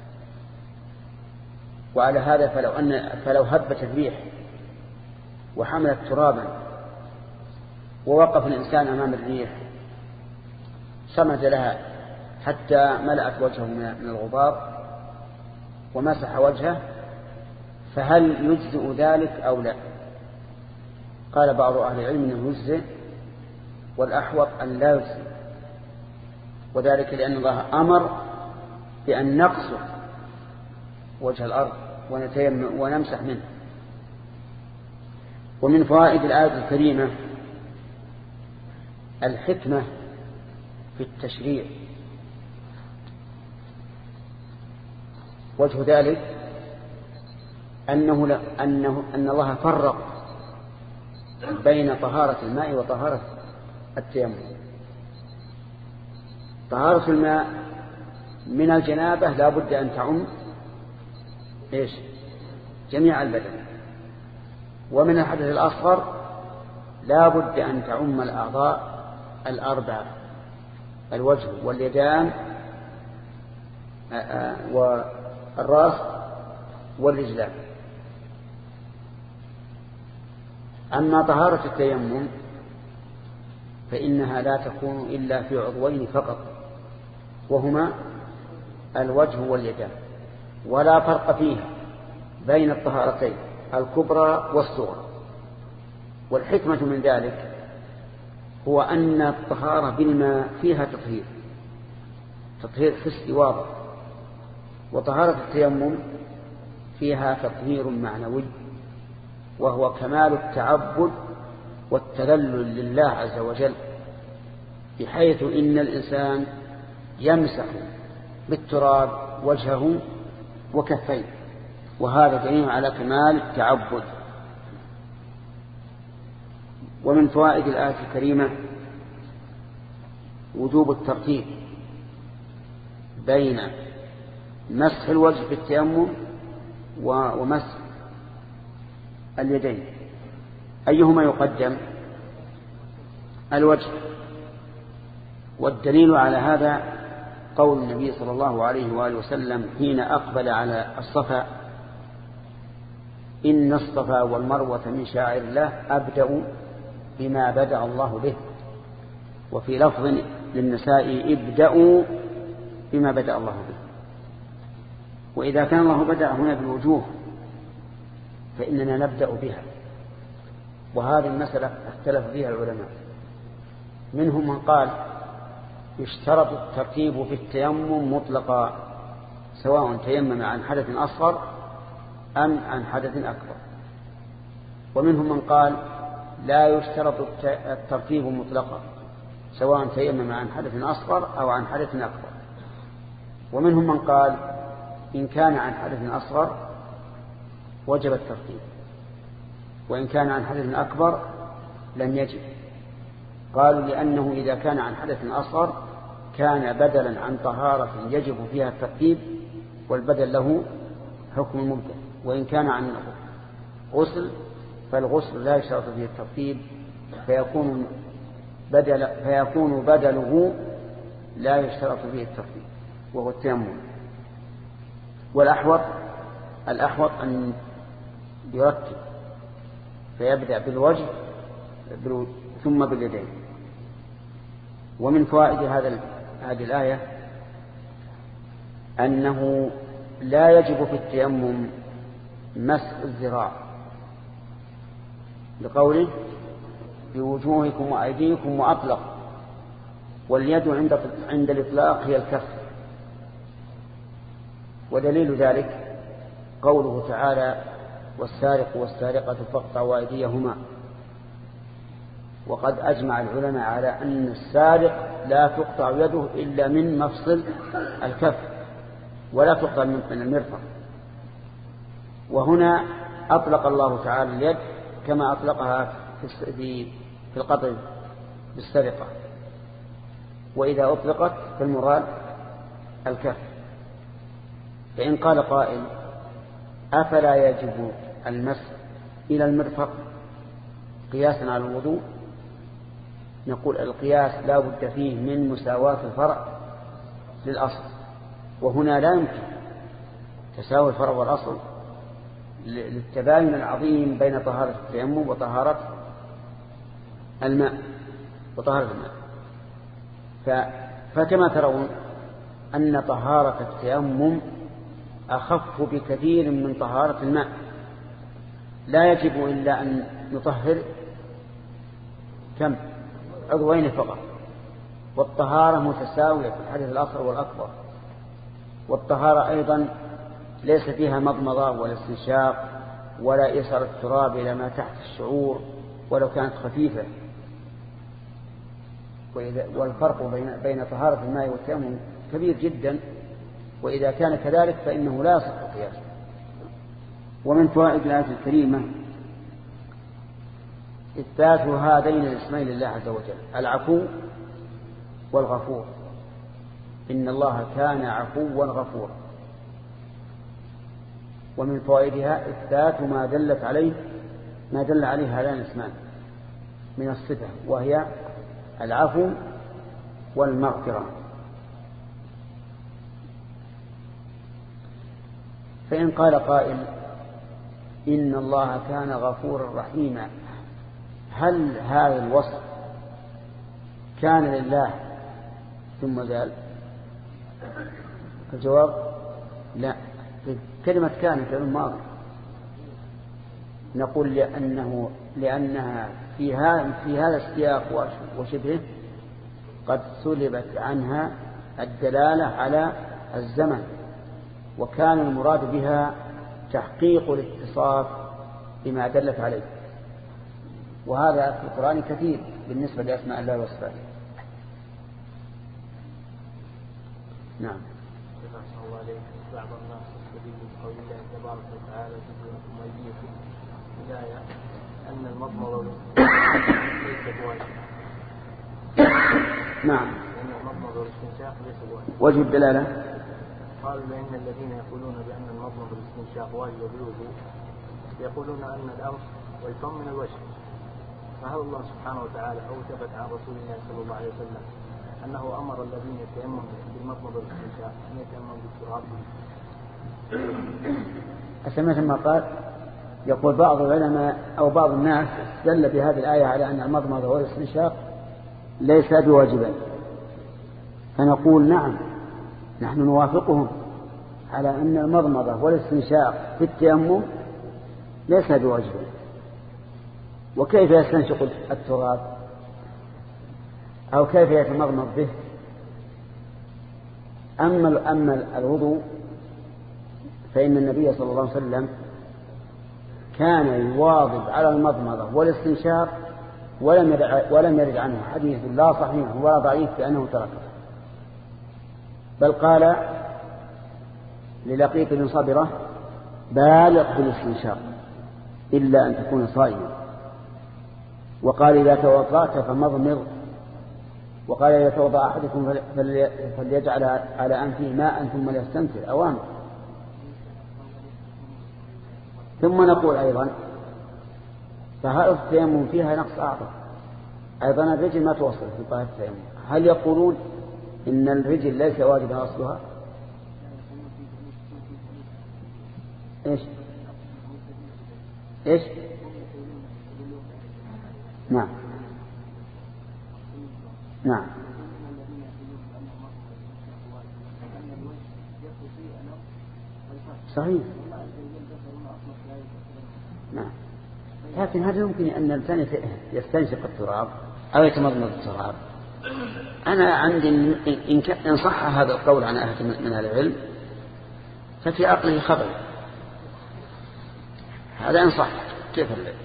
وعلى هذا فلو, أن فلو هبت الريح وحملت ترابا ووقف الإنسان أمام الريح صمد لها حتى ملأت وجهه من الغبار ومسح وجهه، فهل يجزئ ذلك أو لا؟ قال بعض أهل العلم أنه يجزئ، والأحوط أن لا يجزئ، وذلك لأن الله أمر بأن نقصر وجه الأرض ونتيمم ونمسح منه. ومن فوائد الآية الكريمة الحكمة في التشريع. وجه ذلك أنه أنه أن الله فرق بين طهارة الماء وطهارة التيمم. طهارة الماء من الجنابة لا بد أن تعم إيش جميع البدن، ومن الحدث الأصغر لا بد أن تعم الأعضاء الأربعة: الوجه واليدان والرأس والرجلان. أما طهارة التيمم فإنها لا تكون إلا في عضوين فقط، وهما الوجه واليدان، ولا فرق فيها بين الطهارتين الكبرى والصغرى. والحكمة من ذلك هو أن الطهارة بالماء فيها تطهير تطهير حسي واضح، وطهارة التيمم فيها تطهير معنوي، وهو كمال التعبد والتذلل لله عز وجل، بحيث إن الإنسان يمسح بالتراب وجهه وكفيه، وهذا دليل على كمال التعبد. ومن فوائد الآية الكريمة وجوب الترتيب بين مسح الوجه بالتيمم ومسح اليدين. أيهما يقدم؟ الوجه. والدليل على هذا قول النبي صلى الله عليه وآله وسلم حين أقبل على الصفا: إن الصفا والمروة من شعائر الله أبدأ بما بدأ الله به. وفي لفظ للنساء: ابدأوا بما بدأ الله به. وإذا كان الله بدأ هنا بالوجوه فإننا نبدأ بها، وهذه المسألة اختلف فيها العلماء. منهم من قال يشترط الترتيب في التيمم مطلقا سواء تيمم عن حدث أصغر أم عن حدث أكبر، ومنهم من قال لا يشترط الترتيب مطلقا سواء تيمم عن حدث أصغر أو عن حدث أكبر، ومنهم من قال إن كان عن حدث أصغر وجب الترتيب، وإن كان عن حدث أكبر لم يجب. قالوا لأنه إذا كان عن حدث أصغر كان بدلا عن طهارة يجب فيها الترتيب، والبدل له حكم المبدل. وإن كان عن غسل فالغسل لا يشترط فيه الترتيب، فيكون بدل فيكون بدله لا يشترط فيه الترتيب وهو التيمم. والأحوط الأحوط أن يرتب فيبدأ بالوجه ثم باليدين. ومن فوائد هذا هذه الآية أنه لا يجب في التيمم مسح الذراع لقوله بوجوهكم وأيديكم وأطلق، واليد عند عند الإطلاق هي الكف. ودليل ذلك قوله تعالى والسارق والسارقة فاقطعوا أيديهما. وقد أجمع العلماء على أن السارق لا تقطع يده إلا من مفصل الكف ولا تقطع من المرفق. وهنا أطلق الله تعالى اليد كما أطلقها في القطع بالسرقة، وإذا أطلقت فالمراد الكف. فإن قال قائل أفلا يجب المسح إلى المرفق قياسا على الوضوء؟ نقول القياس لا بد فيه من مساواة الفرع للأصل، وهنا لا يمكن تساوي الفرع والأصل للتباين العظيم بين طهارة التيمم وطهارة الماء وطهارة الماء. فكما ترون أن طهارة التيمم أخف بكثير من طهارة الماء، لا يجب إلا أن نطهر كم عضوين فقط، والطهارة متساوية في الحدث الأصغر والأكبر. والطهارة أيضا ليس فيها مضمضة ولا استنشاق ولا إيصال التراب إلى ما تحت الشعور ولو كانت خفيفة. والفرق بين بين طهارة الماء والتيمم كبير جدا، وإذا كان كذلك فإنه لا يصح قياسه. ومن فوائد الآية الكريمة إثبات هذين الاسمين لله عز وجل العفو والغفور. إن الله كان عفوا غفورا. ومن فوائدها إثبات ما دلت عليه ما دل عليه هذان الاسمان من الصفة، وهي العفو والمغفرة. فإن قال قائل إن الله كان غفورا رحيما، هل هذا الوصف كان لله ثم زال؟ الجواب لا. كلمة كان كلمة ماضي، نقول لأنه لأنها في هذا في هذا السياق وشبهه قد سلبت عنها الدلالة على الزمن، وكان المراد بها تحقيق الاتصاف بما دلت عليه، وهذا في القرآن كثير بالنسبة لأسماء الله وصفاته. نعم. بعض الناس يستدل بقول الله تبارك وتعالى وجوهكم وأيديكم بداية أن المضمضة ليس بواجب. نعم. أن المضمضة والاستنشاق ليس بواجب. وجه الدلالة قالوا لأن الذين يقولون بأن المضمضة والاستنشاق واجب بالوضوء يقولون أن الأنف والفم من الوجه، فهل الله سبحانه وتعالى أوجبت عن رسول الله صلى الله عليه وسلم أنه أمر الذين يتيمموا بالمضمضة والاستنشاق أن يتيمموا بالتراب؟ أسمعت ما قال يقول بعض العلماء أو بعض الناس دل بهذه الآية على أن المضمضة والاستنشاق ليس بواجبين، فنقول نعم نحن نوافقهم على أن المضمضة والاستنشاق في التيمم ليس بواجب. وكيف يستنشق التراب أو كيف يتمضمض به؟ أما أما الوضوء فإن النبي صلى الله عليه وسلم كان يواظب على المضمضة والاستنشاق ولم يرد ولم يرد عنه حديث لا صحيح ولا ضعيف بأنه تركه، بل قال للقيط بن صبرة بالغ بالاستنشاق إلا أن تكون صائما، وقال إذا توضأت فمضمض، وقال إذا توضأ أحدكم فليجعل على أنفه ماء ثم ليستنثر أوامر. ثم نقول أيضا فهل التيمم فيها نقص أعظم؟ أيضا الرجل ما توصل في طهارة التيمم. هل يقولون إن الرجل ليس واجبا أصلها؟ إيش إيش نعم نعم صحيح. نعم. لكن هل يمكن أن الإنسان يستنشق التراب أو يتمضمض التراب؟ أنا عندي إن صح هذا القول عن أهل من أهل العلم ففي عقله خبر، هذا إن صح. كيف الليل؟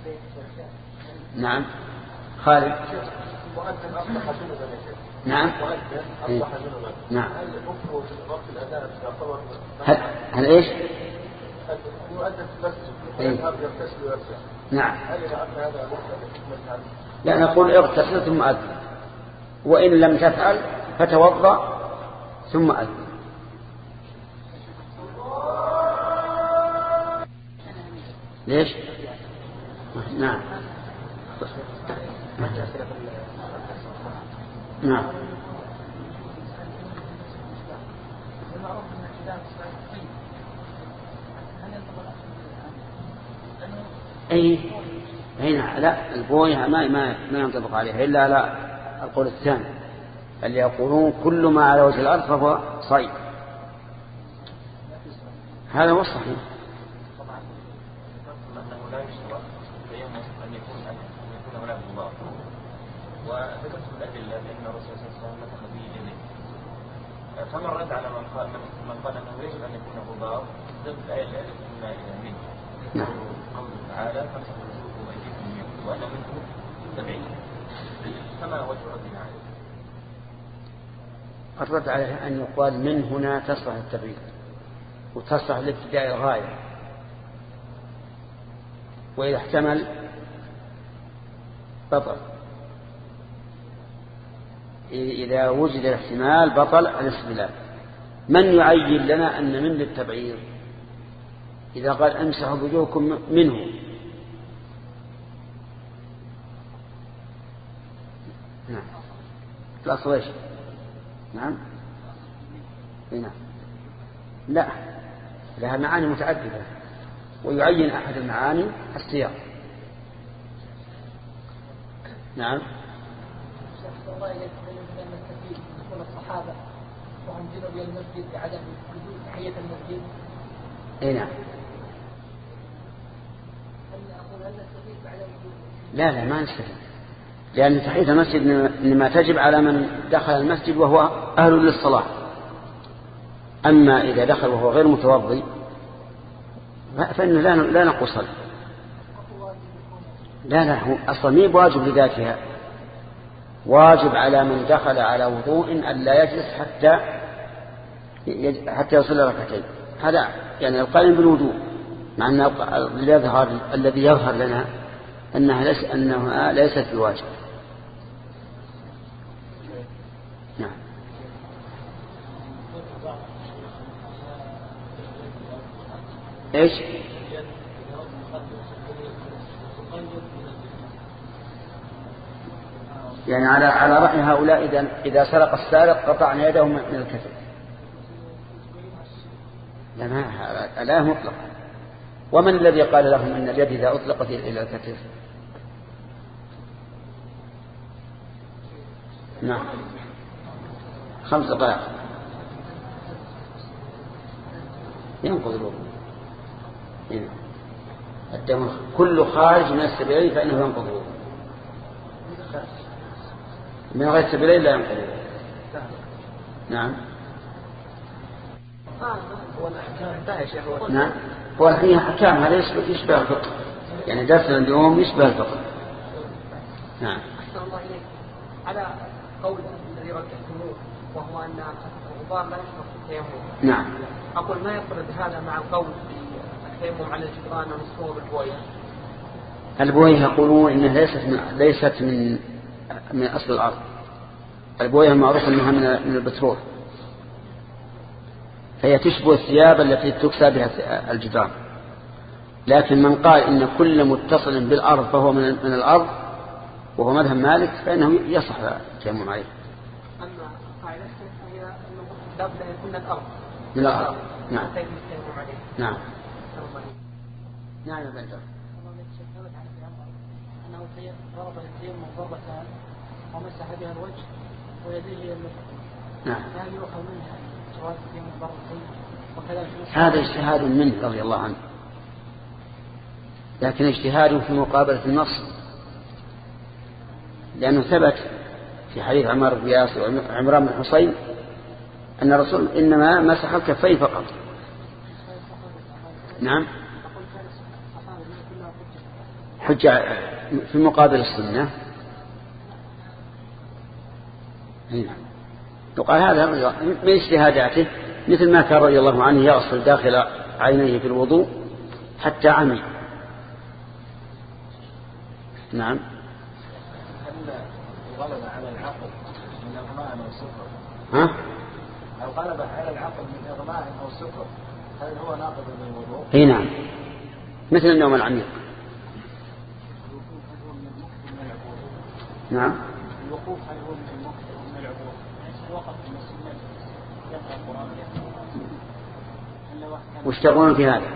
نعم خالد. نعم إيه؟ نعم. هل, هل إيش إيه؟ نعم. لا نقول اغتسل ثم أذن، وإن لم تفعل فتوضأ ثم أذن. ليش؟ نعم نعم أي هنا لا البوية ما ما ما ينطبق عليها إلا على القول الثاني اللي يقولون كل ما على وجه الأرض فهو صيد. هذا هو الصحيح. وذكرت الأدلة بأن الرسول صلى الله عليه وسلم مسح به يديه، فمن رد على من قال من قال أنه يجب أن يكون غبار ضد الآية التي قلنا إلى منه قوله تعالى فامسحوا وجوهكم وأيديكم منه وأنا منه تبعين، فما وجه ردنا عليه؟ الرد عليه أن يقال من هنا تصلح التبعيد وتصلح لابتداء الغاية، وإذا احتمل بطل، إذا وجد الاحتمال بطل الاستدلال. من يعين لنا أن من للتبعير؟ إذا قال امسحوا وجوهكم منه نعم الأصل إيش؟ نعم نعم لا لها معاني متعددة، ويعين أحد المعاني السياق. نعم الصحابة وهم جنوا إلى المسجد بعدم وجود تحية المسجد. أي نعم. لا لا ما نستفيد، لأن تحية المسجد إنما تجب على من دخل المسجد وهو أهل للصلاة. أما إذا دخل وهو غير متوضي فإنه لا لا نقول صل. لا لا هو أصلا مي بواجب لذاتها، واجب على من دخل على وضوء أن لا يجلس حتى حتى يصلي ركعتين. هذا يعني القائم بالوضوء، مع أن يظهر الذي يظهر لنا أنها ليس أنها ليست بواجب. نعم إيش؟ يعني على على رأي هؤلاء إذا إذا سرق السارق قطعنا يده من الكتف. لا ما لا مطلق. ومن الذي قال لهم أن اليد إذا أطلقت إلى الكتف؟ نعم خمس دقائق. ينقض الوضوء. الدم كل خارج من السبيلين فإنه ينقض الوضوء، من غير السبيلين لا ينقض الوضوء. نعم. نعم هو فيها أحكام، هذا يشبه الفقه، يعني درسنا اليوم يشبه الفقه. نعم. أحسن الله إليك. على قول الذي رجحتموه وهو أن الغبار لا يشرب في التيمم. نعم. أقول ما يفرد هذا مع القول في التيمم على الجدران ومسحوه بالبويه. البويه يقولون إنها ليست من ليست من من أصل الأرض. البويه معروف أنها من البترول، فهي تشبه الثياب التي تكسى بها الجدران. لكن من قال إن كل متصل بالأرض فهو من من الأرض وهو مذهب مالك فإنه يصح التيمم عليه. أما قاعدته هي أنه لابد أن يكون الأرض من الأرض. نعم. نعم. نعم يا بنت. أنه ضرب التيمم ضربتان ومسح بها الوجه ويديه إلى المرفق. نعم. هل يؤخذ منها جواز التيمم ضربتين وكذلك؟ هذا اجتهاد منه رضي الله عنه، لكن اجتهاده في مقابلة النص، لأنه ثبت في حديث عمار بن ياسر وعمران بن حصين أن الرسول إنما مسح الكفين فقط. نعم. حجة في مقابل السنة. يقال هذا من اجتهاداته، مثل ما كان رضي الله عنه يغسل داخل عينيه في الوضوء حتى عمي. نعم. هل غلب على العقل من إغماء أو سكر؟ ها؟ هل غلب على العقل من إغماء أو سكر هل هو ناقض للوضوء؟ اي نعم، مثل النوم العميق. نعم. الوقوف هل هو من المخ ومن العبور؟ الوقف في المسجد يقرأ القرآن. وش تقولون في هذا؟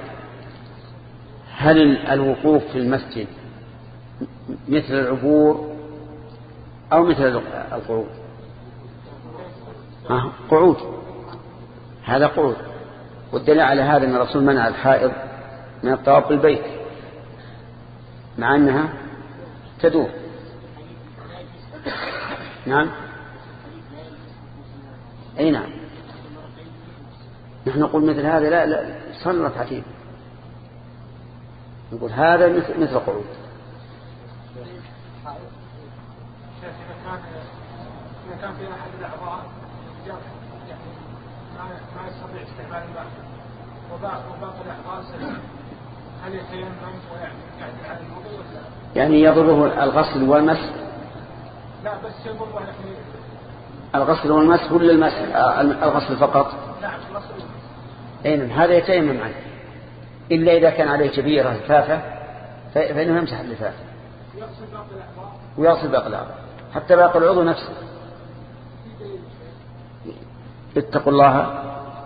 هل الوقوف في المسجد مثل العبور أو مثل القعود؟ آه قعود، هذا قعود. والدليل على هذا أن الرسول منع الحائض من الطواف بالبيت مع أنها تدور. نعم. أي نعم. نحن نقول مثل هذا لا لا صلت عتيب، نقول هذا مثل مثل قعود. إذا كان في أحد الأعضاء يعني ما يستطيع استعمال الماء وباقي الأعضاء سليم، هل يتيمم ويعمل على الوضوء ولا؟ يعني يضره الغسل والمسح؟ لا بس يضره يعني الغسل والمسح ولا المسح الغسل فقط؟ نعم الغسل. أي نعم، هذا يتيمم عنه إلا إذا كان عليه جبيرة لفافة فإنه يمسح اللفافة ويغسل باقي الأعضاء حتى باقي العضو نفسه. اتقوا الله.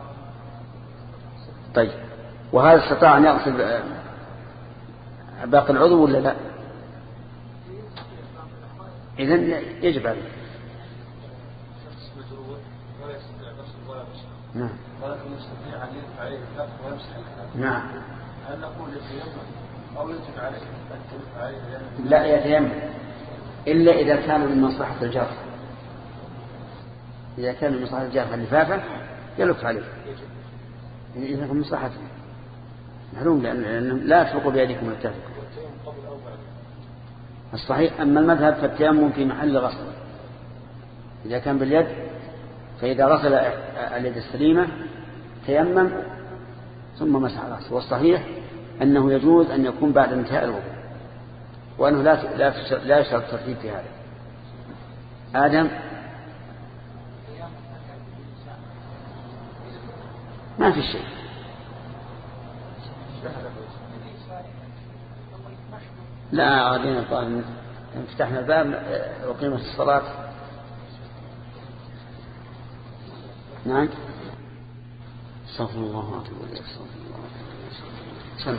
طيب، وهذا استطاع أن يغسل باقي العضو ولا لا؟ إذن يجب عليه. نعم. ولكن يستطيع أن يدفع عليه الكف ويمسح الكف. نعم. هل نقول يتيمم أو يجب عليه أن تدفع عليه؟ لا يتيمم إلا إذا كان من مصلحة الجرح. إذا كان من مصلحة الجرح اللفافة يلف عليه إذا كان مصلحته معلوم، لأن لا تفرقوا بيدكم التفرق. الصحيح أما المذهب فالتيمم في محل غسل، إذا كان باليد فإذا غسل اليد السليمة تيمم ثم مسح رأسه. والصحيح أنه يجوز أن يكون بعد انتهاء الوضوء، وأنه لا لا يشرط ترتيب في هذا. آدم ما في شيء. لا علينا طال فتحنا الباب وقيمة الصلاة. نعم. استغفر الله واتوب اليه. استغفر الله. سمع.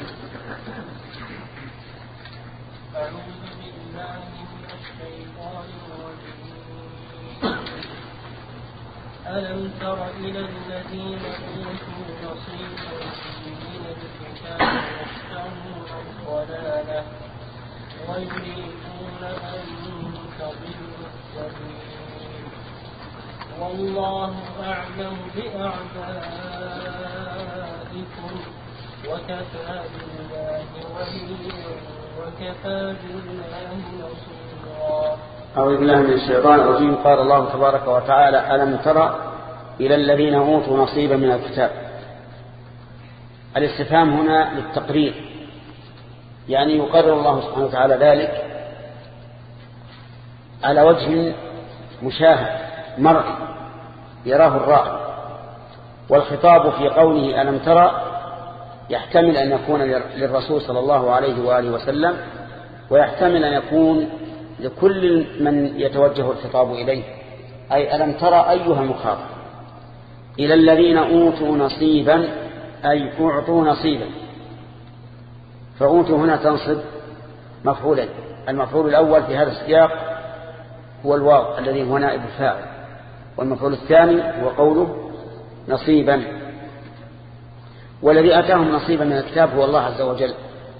أعوذ بالله من الشيطان الرجيم. ألم تر إلى الذين أوتوا نصيبا من الكتاب يشترون الضلالة ويريدون أن تضلوا السبيل والله أعلم بأعدائكم وكفى بالله وليا وكفى بالله نصيرا. أعوذ بالله من الشيطان الرجيم. قال الله تبارك وتعالى: ألم تر إلى الذين أوتوا نصيبا من الكتاب. الاستفهام هنا للتقرير، يعني يقرر الله سبحانه وتعالى ذلك على وجه مشاهد مرئي يراه الرائي. والخطاب في قوله ألم ترى يحتمل أن يكون للرسول صلى الله عليه وآله وسلم، ويحتمل أن يكون لكل من يتوجه الخطاب إليه، أي ألم ترى أيها المخاطب إلى الذين أوتوا نصيبا، أي أعطوا نصيبا. فأوتوا هنا تنصب مفعولا. المفعول الأول في هذا السياق هو الواو الذي هو نائب الفاعل، والمفعول الثاني هو قوله نصيبا. والذي أتاهم نصيبا من الكتاب هو الله عز وجل.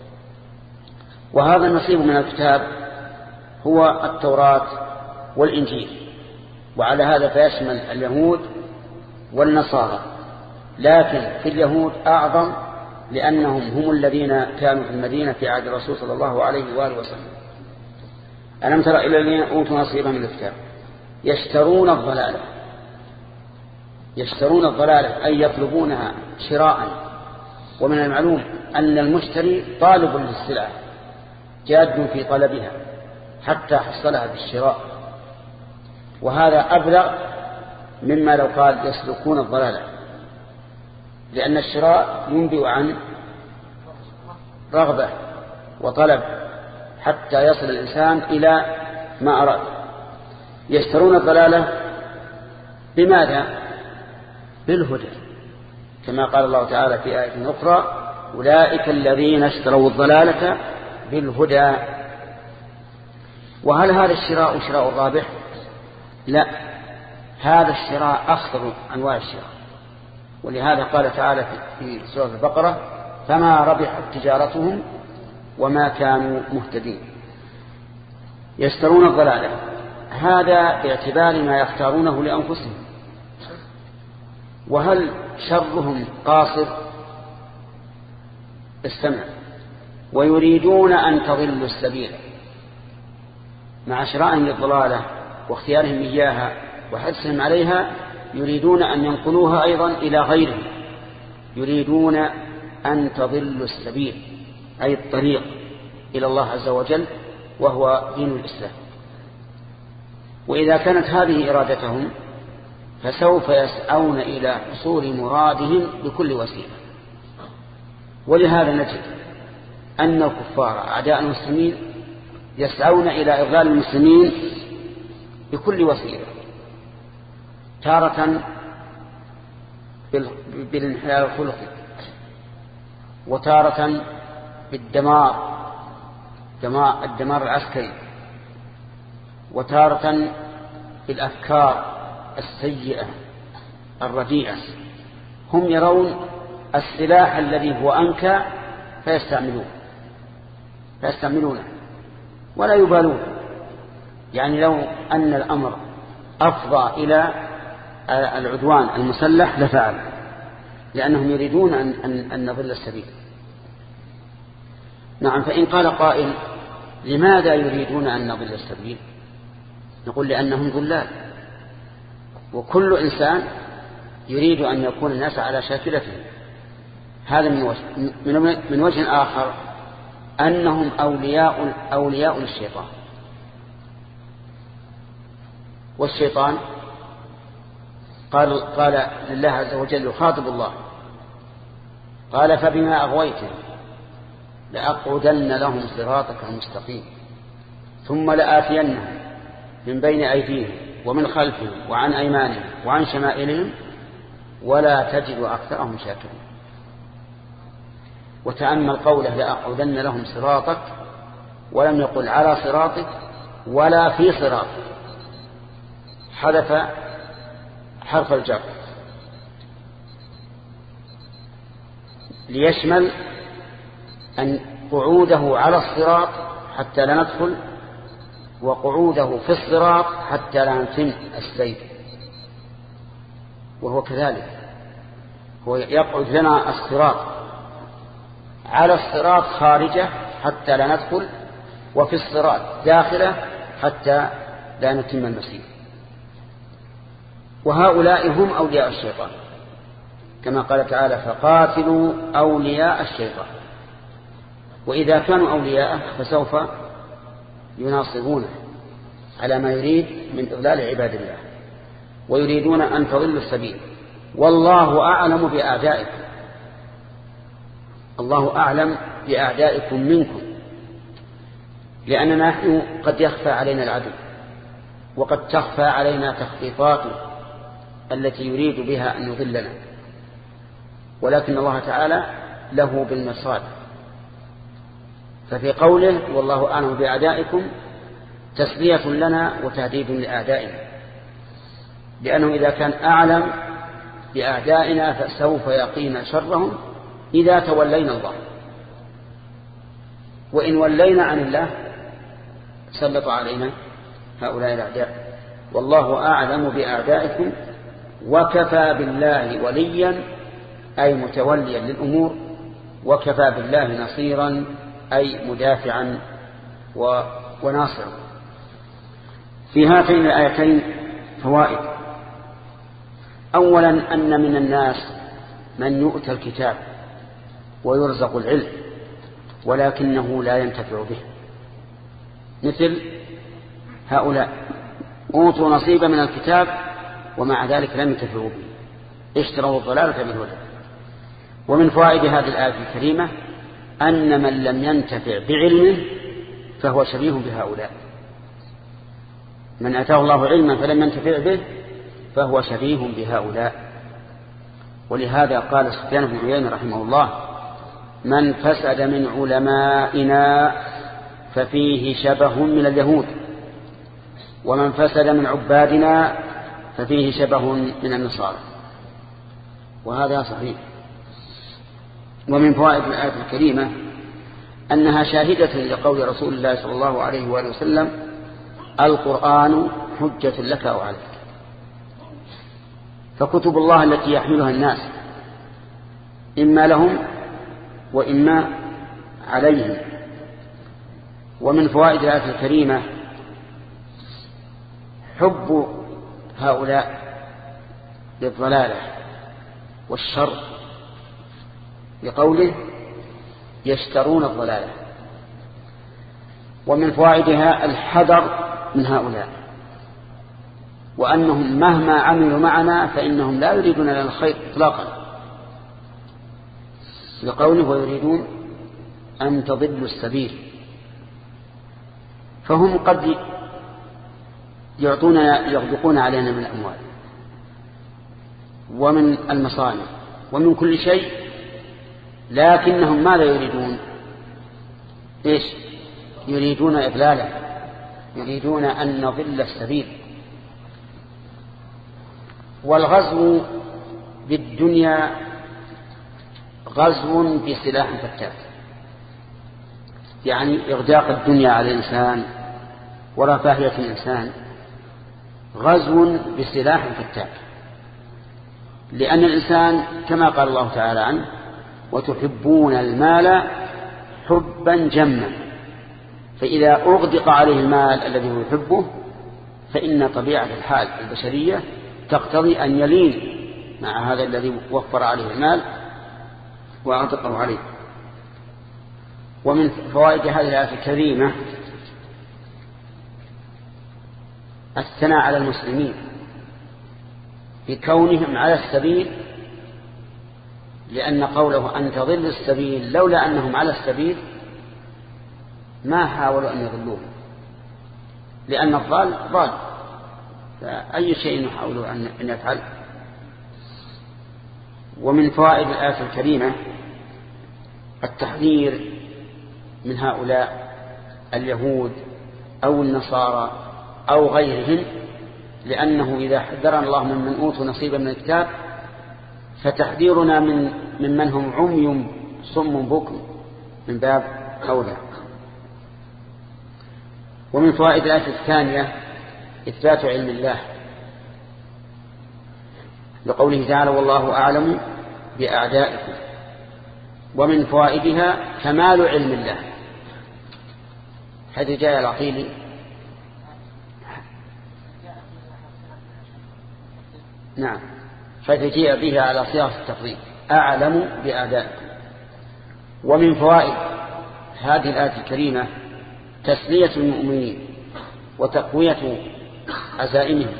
وهذا النصيب من الكتاب هو التوراة والإنجيل، وعلى هذا فيشمل اليهود والنصارى، لكن في اليهود أعظم لأنهم هم الذين كانوا في المدينة في عهد الرسول صلى الله عليه وآله وسلم. ألم تر إلى الذين أوتوا نصيبا من الكتاب يشترون الضلالة. يشترون الضلالة أي يطلبونها شراء. ومن المعلوم أن المشتري طالب للسلعة جاد في طلبها حتى حصلها بالشراء، وهذا أبلغ مما لو قال يسلكون الضلالة، لأن الشراء ينبئ عن رغبة وطلب حتى يصل الإنسان إلى ما أراد. يشترون الضلالة بماذا؟ بالهدى، كما قال الله تعالى في آية أخرى: أولئك الذين اشتروا الضلالة بالهدى. وهل هذا الشراء شراء الرابح؟ لا، هذا الشراء أخطر أنواع الشراء. ولهذا قال تعالى في سورة البقرة: فما ربحت تجارتهم وما كانوا مهتدين. يشترون الضلالة، هذا باعتبار ما يختارونه لأنفسهم. وهل شرهم قاصر؟ استمع: ويريدون أن تضلوا السبيل. مع شرائهم للضلالة واختيارهم إياها وحرصهم عليها يريدون أن ينقلوها أيضا إلى غيرهم. يريدون أن تضلوا السبيل أي الطريق إلى الله عز وجل، وهو دين الإسلام. وإذا كانت هذه إرادتهم فسوف يسعون إلى حصول مرادهم بكل وسيلة. ولهذا نجد أن الكفار أعداء المسلمين يسعون إلى إضلال المسلمين بكل وسيلة، تارة بالانحلال الخلقي، وتارة بالدمار الدمار العسكري، وتارة بالأفكار السيئة الرديئة. هم يرون السلاح الذي هو أنكى فيستعملون فيستعملونه ولا يبالون. يعني لو أن الأمر أفضى إلى العدوان المسلح لفعل، لأنهم يريدون أن, أن, أن نضل السبيل. نعم، فإن قال قائل: لماذا يريدون أن نضل السبيل؟ نقول: لأنهم ضلال، وكل إنسان يريد أن يكون الناس على شاكلته. هذا من وجه. من وجه آخر أنهم أولياء أولياء للشيطان. والشيطان قال قال لله عز وجل يخاطب الله، قال: فبما أغويتني لأقعدن لهم صراطك المستقيم ثم لآتينهم من بين أيديهم ومن خلفهم وعن أيمانهم وعن شمائلهم ولا تجد أكثرهم شاكرين. وتأمل قوله: لأقعدن لهم صراطك، ولم يقل على صراطك ولا في صراطك، حذف حرف الجر ليشمل أن قعوده على الصراط حتى لا ندخل، وقعوده في الصراط حتى لا نتم السير. وهو كذلك، هو يقعد لنا الصراط على الصراط خارجه حتى لا ندخل، وفي الصراط داخله حتى لا نتم المسير. وهؤلاء هم أولياء الشيطان، كما قال تعالى فقاتلوا أولياء الشيطان. وإذا كانوا أولياءه فسوف يناصرونه على ما يريد من إضلال عباد الله، ويريدون أن تضلوا السبيل. والله أعلم بأعدائكم، الله أعلم بأعدائكم منكم، لأننا نحن قد يخفى علينا العدو، وقد تخفى علينا تخطيطاته التي يريد بها أن يضلنا، ولكن الله تعالى له بالمرصاد. ففي قوله والله أعلم بأعدائكم تسلية لنا وتهديد لأعدائنا، لأنه إذا كان أعلم بأعدائنا فسوف يقينا شرهم إذا تولينا الله، وإن ولينا عن الله سلط علينا هؤلاء الأعداء. والله أعلم بأعدائكم وكفى بالله وليا أي متوليا للأمور، وكفى بالله نصيرا أي مدافعا وناصرا. في هاتين الآيتين فوائد. أولا أن من الناس من يؤتى الكتاب ويرزق العلم ولكنه لا ينتفع به، مثل هؤلاء أوتوا نصيبا من الكتاب ومع ذلك لم ينتفعوا به، اشتروا الضلالة بالهدى. ومن فوائد هذه الآية الكريمة أن من لم ينتفع بعلمه فهو شبيه بهؤلاء، من أتاه الله علما فلم ينتفع به فهو شبيه بهؤلاء. ولهذا قال سفيان بن عيينة رحمه الله من فسد من علمائنا ففيه شبه من اليهود، ومن فسد من عبادنا ففيه شبه من النصارى. وهذا صحيح. ومن فوائد الآية الكريمة أنها شاهدة لقول رسول الله صلى الله عليه وآله وسلم القرآن حجة لك أو عليك. فكتب الله التي يحملها الناس إما لهم وإما عليهم. ومن فوائد الآية الكريمة حب هؤلاء للضلالة والشر، بقوله يشترون الضلالة. ومن فوائدها الحذر من هؤلاء، وأنهم مهما عملوا معنا فإنهم لا يريدون لنا الخير إطلاقا، بقوله ويريدون أن تضلوا السبيل. فهم قد يعطونا يغدقون علينا من الأموال ومن المصانع ومن كل شيء، لكنهم ماذا يريدون؟ إيش يريدون؟ إضلالا، يريدون أن نضل السبيل. والغزو بالدنيا غزو بسلاح فتاك، يعني إغداق الدنيا على الإنسان ورفاهية الإنسان غزو بسلاح فتاك، لأن الإنسان كما قال الله تعالى عنه وتحبون المال حبا جما، فإذا أغدق عليه المال الذي هو يحبه فإن طبيعة الحال البشرية تقتضي أن يلين مع هذا الذي وفر عليه المال وأغدقه عليه. ومن فوائد هذه الآية الكريمة الثناء على المسلمين بكونهم على السبيل، لأن قوله أن تضل السبيل لولا أنهم على السبيل ما حاولوا أن يضلوه، لأن الضال ضال، فأي شيء يحاولوا أن يفعل. ومن فوائد الآية الكريمة التحذير من هؤلاء اليهود أو النصارى أو غيرهم لأنه إذا حذرنا الله ممن أوتوا نصيبا من الكتاب فتحذيرنا من ممن هم عمي صم بكم من باب أولى. ومن فوائد الآية الثانية إثبات علم الله لقوله تعالى والله أعلم بأعدائكم. ومن فوائدها كمال علم الله، حيث جاء العقيل نعم حيث جاء بها على صيغة التفضيل أعلم بأعدائكم. ومن فوائد هذه الآية الكريمة تسلية المؤمنين وتقوية عزائمهم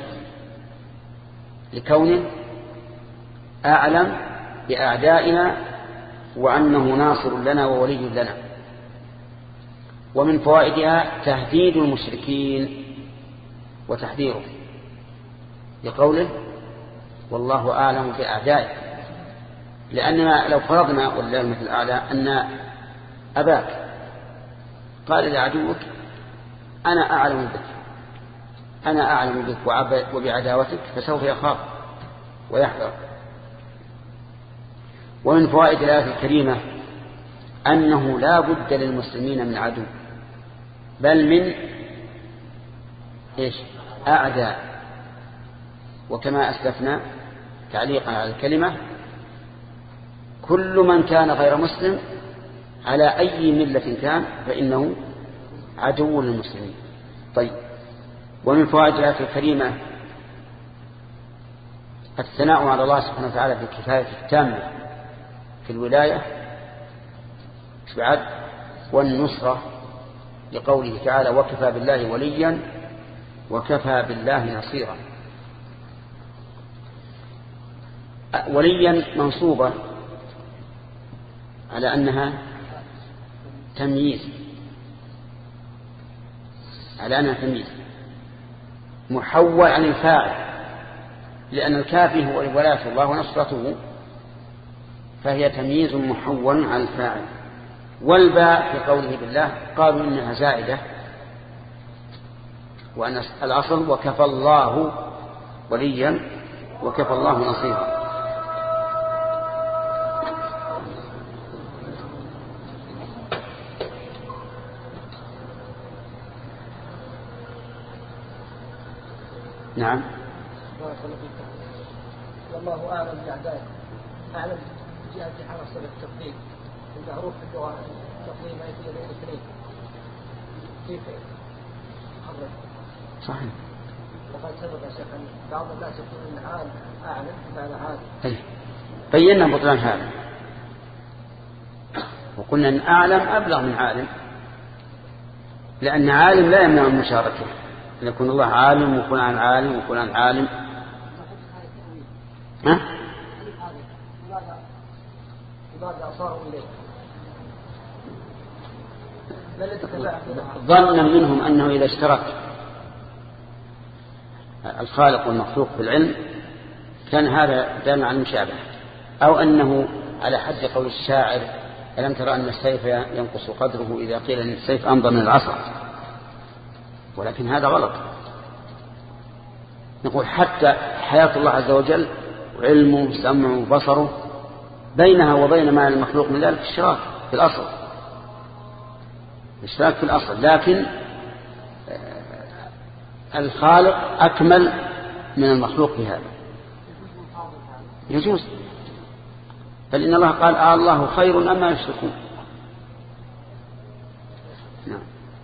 لكونه أعلم بأعدائنا وأنه ناصر لنا وولي لنا. ومن فوائدها تهديد المشركين وتحذيره لقوله والله أعلم بأعدائك، لأننا لو فرضنا والله مثل الأعلى أن أباك قال لعدوك أنا أعلم بك أنا أعلم بك وبعداوتك فسوف يخاف ويحذر. ومن فوائد الآية الكريمة أنه لا بد للمسلمين من عدو بل من إيش أعداء. وكما أسلفنا تعليقا على الكلمة كل من كان غير مسلم على أي ملة كان فإنه عدو للمسلمين. طيب ومن فوائد الآية الكريمة الثناء على الله سبحانه وتعالى في الكفاية التامة في الولاية بعد والنصرة لقوله تعالى وكفى بالله وليا وكفى بالله نصيرا. وليا منصوبة على أنها تمييز على أنها تمييز محول عن الفاعل، لأن الكافي هو ولاية الله ونصرته فهي تمييز محول عن الفاعل. والباء في قوله بالله قالوا إنها زائدة وأن الأصل وكفى الله وليا وكفى الله نصيرا. نعم والله أعلم بأعدائكم أعلم جهة حرص التقديم المعروف في اللغة التقديم ما يفيد بين الاثنين كيف حرص صحيح. وقد سبق يا شيخ أن بعض الناس يقول إن عالم أعلم بمعنى عالم أي بينا بطلان هذا وقلنا أن أعلم أبلغ من عالم، لأن عالم لا يمنع المشاركة أن يكون الله عالم وفلان عالم وفلان عالم. ها؟ ظنا منهم أنه إذا اشترك الخالق والمخلوق في العلم كان هذا دال عن المشابهة، أو أنه على حد قول الشاعر ألم ترى أن السيف ينقص قدره إذا قيل أن السيف أمضى من العصا، ولكن هذا غلط. نقول حتى حياة الله عز وجل وعلمه سمعه وبصره بينها وبين ما المخلوق من ذلك اشتراك في الأصل اشتراك في الأصل، لكن الخالق أكمل من المخلوق في هذا يجوز. بل إن الله قال آه الله خير أما يشركون. نعم.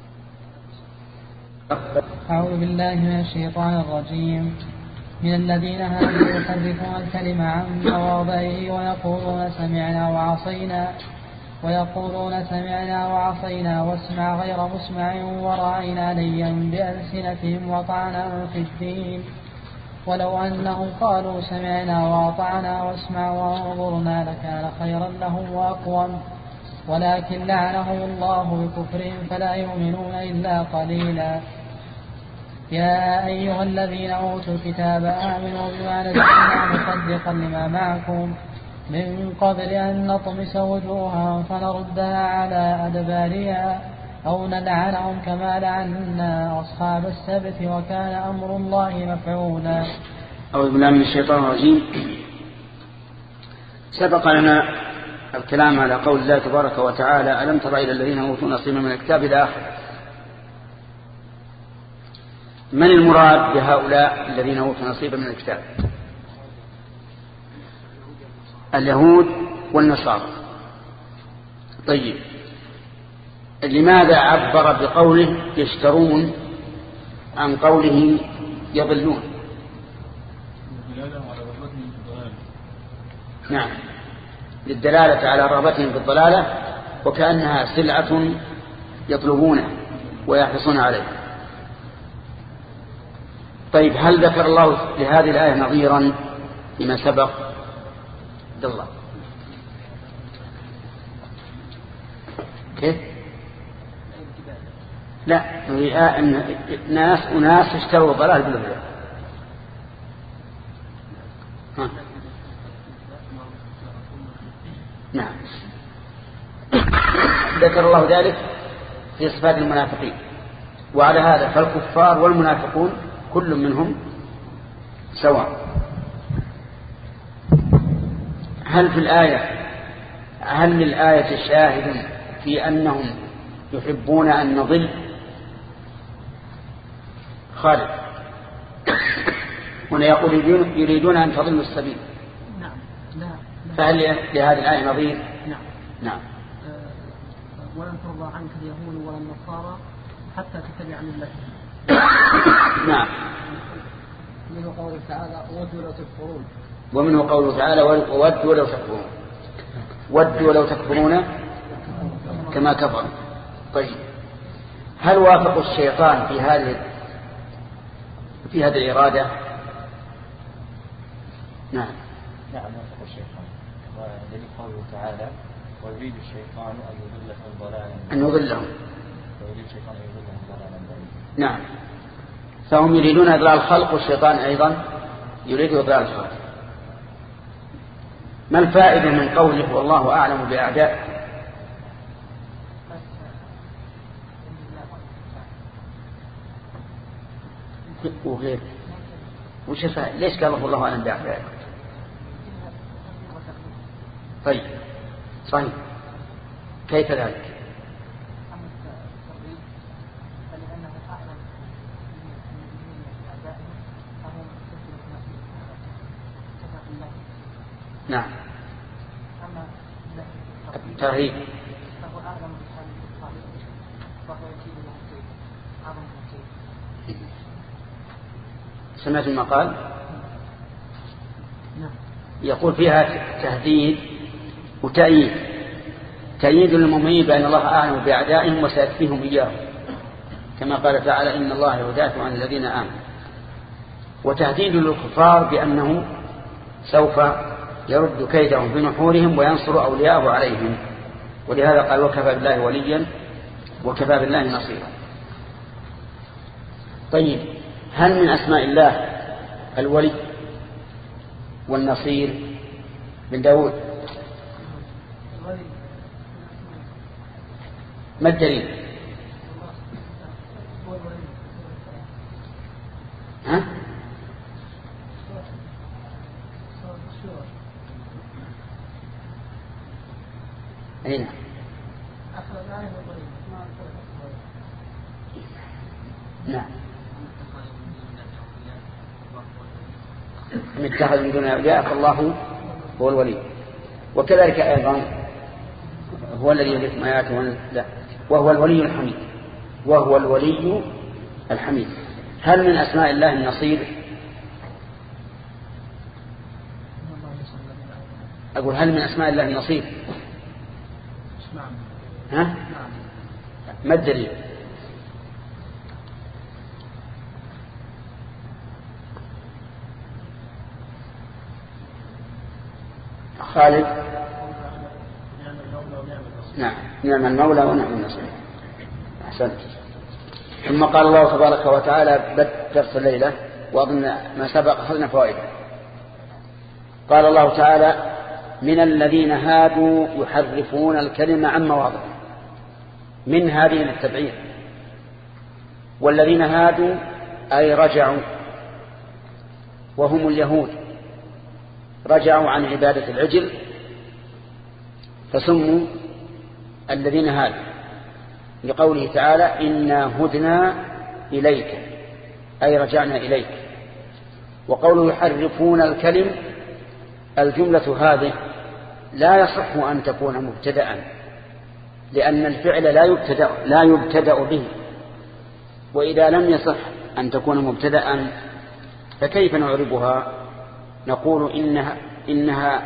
أعوذ بالله من الشيطان الرجيم. من الذين هادوا يحرفون الكلم عن مواضعه ويقولون سمعنا وعصينا ويقولون سمعنا وعصينا واسمع غير مسمع وراعنا ليا بألسنتهم وطعنا في الدين ولو أنهم قالوا سمعنا وأطعنا واسمع وانظرنا لكان خيرا لهم وأقوم ولكن لعنهم الله بكفرهم فلا يؤمنون إلا قليلا. يا أيها الذين أوتوا الكتاب آمنوا بما نزلنا مصدقا لما معكم من قبل أن نطمس وجوها فنردها على أدبارها أو نلعنهم كما لعنا أصحاب السبت وكان أمر الله مفعولا. أعوذ بالله من الشيطان الرجيم. سبق لنا الكلام على قول الله تبارك وتعالى: ألم تر إلى الذين أوتوا نصيبا من الكتاب إلى آخره. من المراد بهؤلاء الذين أوتوا نصيبا من الكتاب؟ اليهود والنصارى. طيب، لماذا عبر بقوله يشترون عن قوله يضلون؟ نعم، للدلالة على رغبتهم في الضلالة، وكأنها سلعة يطلبونها ويحرصون عليها. طيب، هل ذكر الله لهذه الآية نظيرا لما سبق؟ عبد الله كيف؟ لا، أن ناس وناس اشتروا ضلال بالهدى. نعم، ذكر الله ذلك في صفات المنافقين. وعلى هذا فالكفار والمنافقون كل منهم سواء. هل في الآية هل للآية شاهد في أنهم يحبون أن نضل؟ خالد هنا يقول يريدون أن تضلوا السبيل. نعم. لا. فهل لهذه الآية نظير؟ نعم. نعم. أه ولن ترضى عنك اليهود ولا النصارى حتى تتبع ملتهم. نعم. منه قوله تعالى: ودوا لو تكفرون. ومنه قوله تعالى: ودوا لو تكفرون. ودوا لو تكفرون كما كفر. طيب، هل وافق الشيطان في هذه في هذه الإرادة؟ نعم. نعم، وافق الشيطان. ودليل قوله تعالى: ويريد الشيطان أن يضلهم ضلالا أن يضلهم ويريد الشيطان أن يضلهم ضلالا بعيدا. نعم، فهم يريدون إضلال الخلق، والشيطان أيضا يريد إضلال الخلق. ما الفائدة من قوله والله أعلم بأعدائه؟ وغير وش الفائدة؟ ليش قال الله أعلم بأعدائه؟ طيب، صحيح. كيف ذلك؟ نعم. الترهيب. سمعت المقال؟ يقول فيها تهديد وتأييد. تأييد للمؤمنين بأن الله أعلم بأعدائهم وسيكفيهم إياهم، كما قال تعالى: إن الله يدافع عن الذين آمنوا. وتهديد للكفار بأنه سوف يرد كيدهم بنحورهم وينصر أولياءه عليهم. ولهذا قال: وكفى بالله وليا وكفى بالله نصيرا. طيب، هل من أسماء الله الولي والنصير من داود؟ ما الدليل؟ ها؟ أين؟ نعم. من اتخذ من دون أولياء فالله هو الولي. وكذلك أيضا هو الذي يريكم آياته، لا، وهو الولي الحميد. وهو الولي الحميد. هل من أسماء الله النصير؟ أقول هل من أسماء الله النصير؟ ها؟ ما الدليل؟ خالد. نعم، نعم المولى ونعم النصير. أحسنت. ثم قال الله تبارك وتعالى بدرس الليلة، وأظن ما سبق أخذنا فوائده. قال الله تعالى: من الذين هادوا يحرفون الكلمة عن مواضعه. من هذه للتبعير. والذين هادوا أي رجعوا، وهم اليهود، رجعوا عن عبادة العجل فسموا الذين هادوا، لقوله تعالى إنا هدنا إليك أي رجعنا إليك. وقوله يحرفون الكلم، الجملة هذه لا يصح أن تكون مبتدأ، لأن الفعل لا يبتدأ, لا يبتدأ به، وإذا لم يصح أن تكون مبتدأ فكيف نعربها؟ نقول إنها, إنها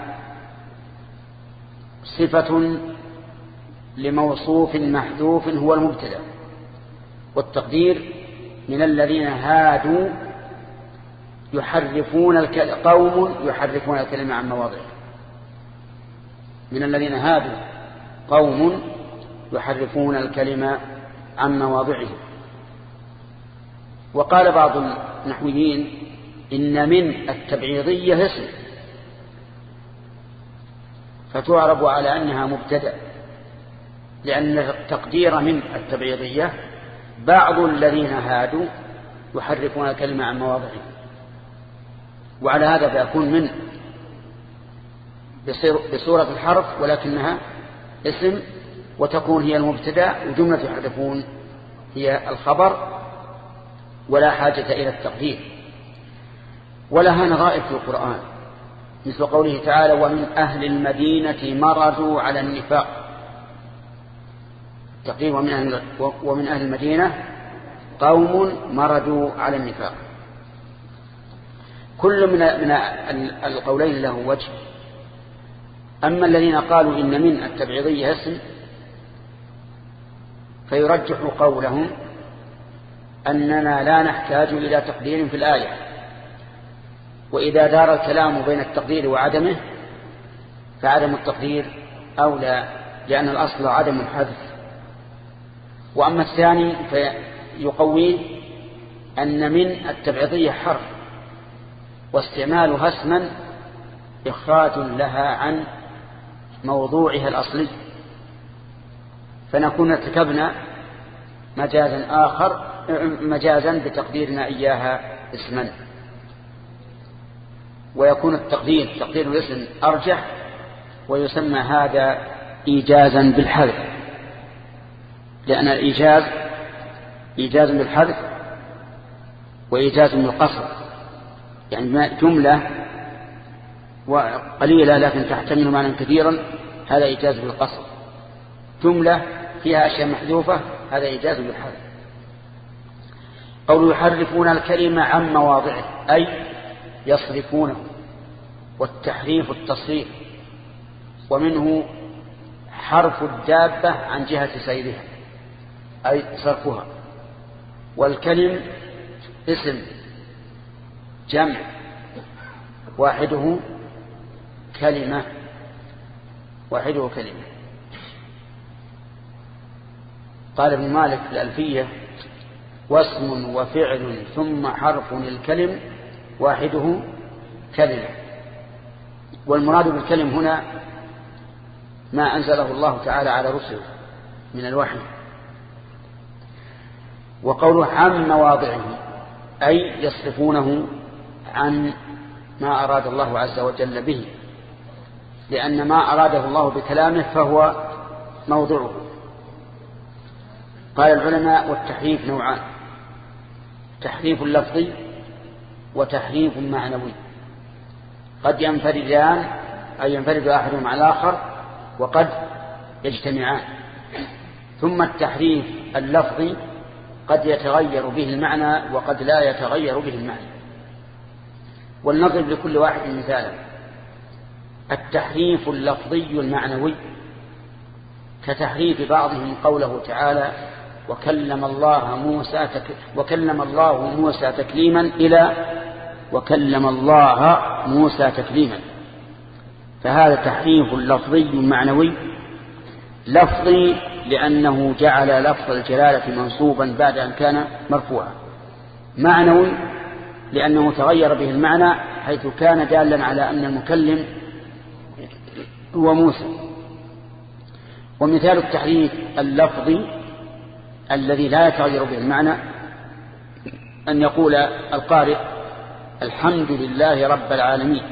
صفة لموصوف محذوف هو المبتدأ، والتقدير من الذين هادوا يحرفون الكلمة، قوم يحرفون الكلمة عن مواضعه. من الذين هادوا قوم يحرفون الكلمة عن مواضعه. وقال بعض النحويين إن من التبعيضية اسم، فتعرب على أنها مبتدأ، لأن التقدير من التبعيضية بعض الذين هادوا يحرفون الكلمة عن مواضعه، وعلى هذا فيكون من بصورة الحرف ولكنها اسم، وتكون هي المبتدأ، وجملة يحرفون هي الخبر، ولا حاجة إلى التقدير. ولها نظائر في القرآن، مثل قوله تعالى ومن أهل المدينة مرضوا على النفاق، تقدير ومن أهل, ومن أهل المدينة قوم مرضوا على النفاق. كل من من القولين له وجه. أما الذين قالوا إن من التبعيضية اسم فيرجح قولهم أننا لا نحتاج إلى تقدير في الآية، وإذا دار الكلام بين التقدير وعدمه فعدم التقدير أولى، لأن الأصل عدم الحذف. وأما الثاني فيقوي أن من التبعيضية حرف، واستعمالها اسما إخراج لها عن موضوعها الأصلي، فنكون ارتكبنا مجازا آخر مجازا بتقديرنا إياها اسما، ويكون التقدير تقدير الاسم أرجح، ويسمى هذا إيجازا بالحذف، لأن الإيجاز إيجاز بالحذف وإيجاز بالقصر، يعني جملة وقليلة لكن تحتمل معنى كثيرا، هذا إيجاز بالقصر. جملة فيها أشياء محذوفة، هذا إيجاز بالحذف. قولوا يحرفون الكلمة عن مواضعه أي يصرفونه، والتحريف التصريف، ومنه حرف الدابة عن جهة سيرها أي صرفها. والكلم اسم جمع واحده كلمة، واحده كلمة. قال ابن مالك في الألفية واسم وفعل ثم حرف الكلم واحده كلمة. والمراد بالكلم هنا ما أنزله الله تعالى على رسله من الوحي. وقوله عن مواضعه أي يصرفونه عن ما أراد الله عز وجل به، لأن ما أراده الله بكلامه فهو موضوعه. قال العلماء والتحريف نوعان، تحريف لفظي وتحريف معنوي، قد ينفردان أي ينفرد أحدهم على الآخر وقد يجتمعان. ثم التحريف اللفظي قد يتغير به المعنى وقد لا يتغير به المعنى. ولنضرب لكل واحد مثالا. التحريف اللفظي المعنوي كتحريف بعضهم قوله تعالى وكلم الله موسى تك... وكلم الله موسى تكليما إلى وكلم الله موسى تكليما، فهذا تحريف لفظي معنوي. لفظي لأنه جعل لفظ الجلالة منصوبا بعد أن كان مرفوعا. معنوي لأنه تغير به المعنى حيث كان دالا على أن المكلم هو موسى. ومثال التحريف اللفظي الذي لا يتغير به المعنى أن يقول القارئ الحمد لله رب العالمين،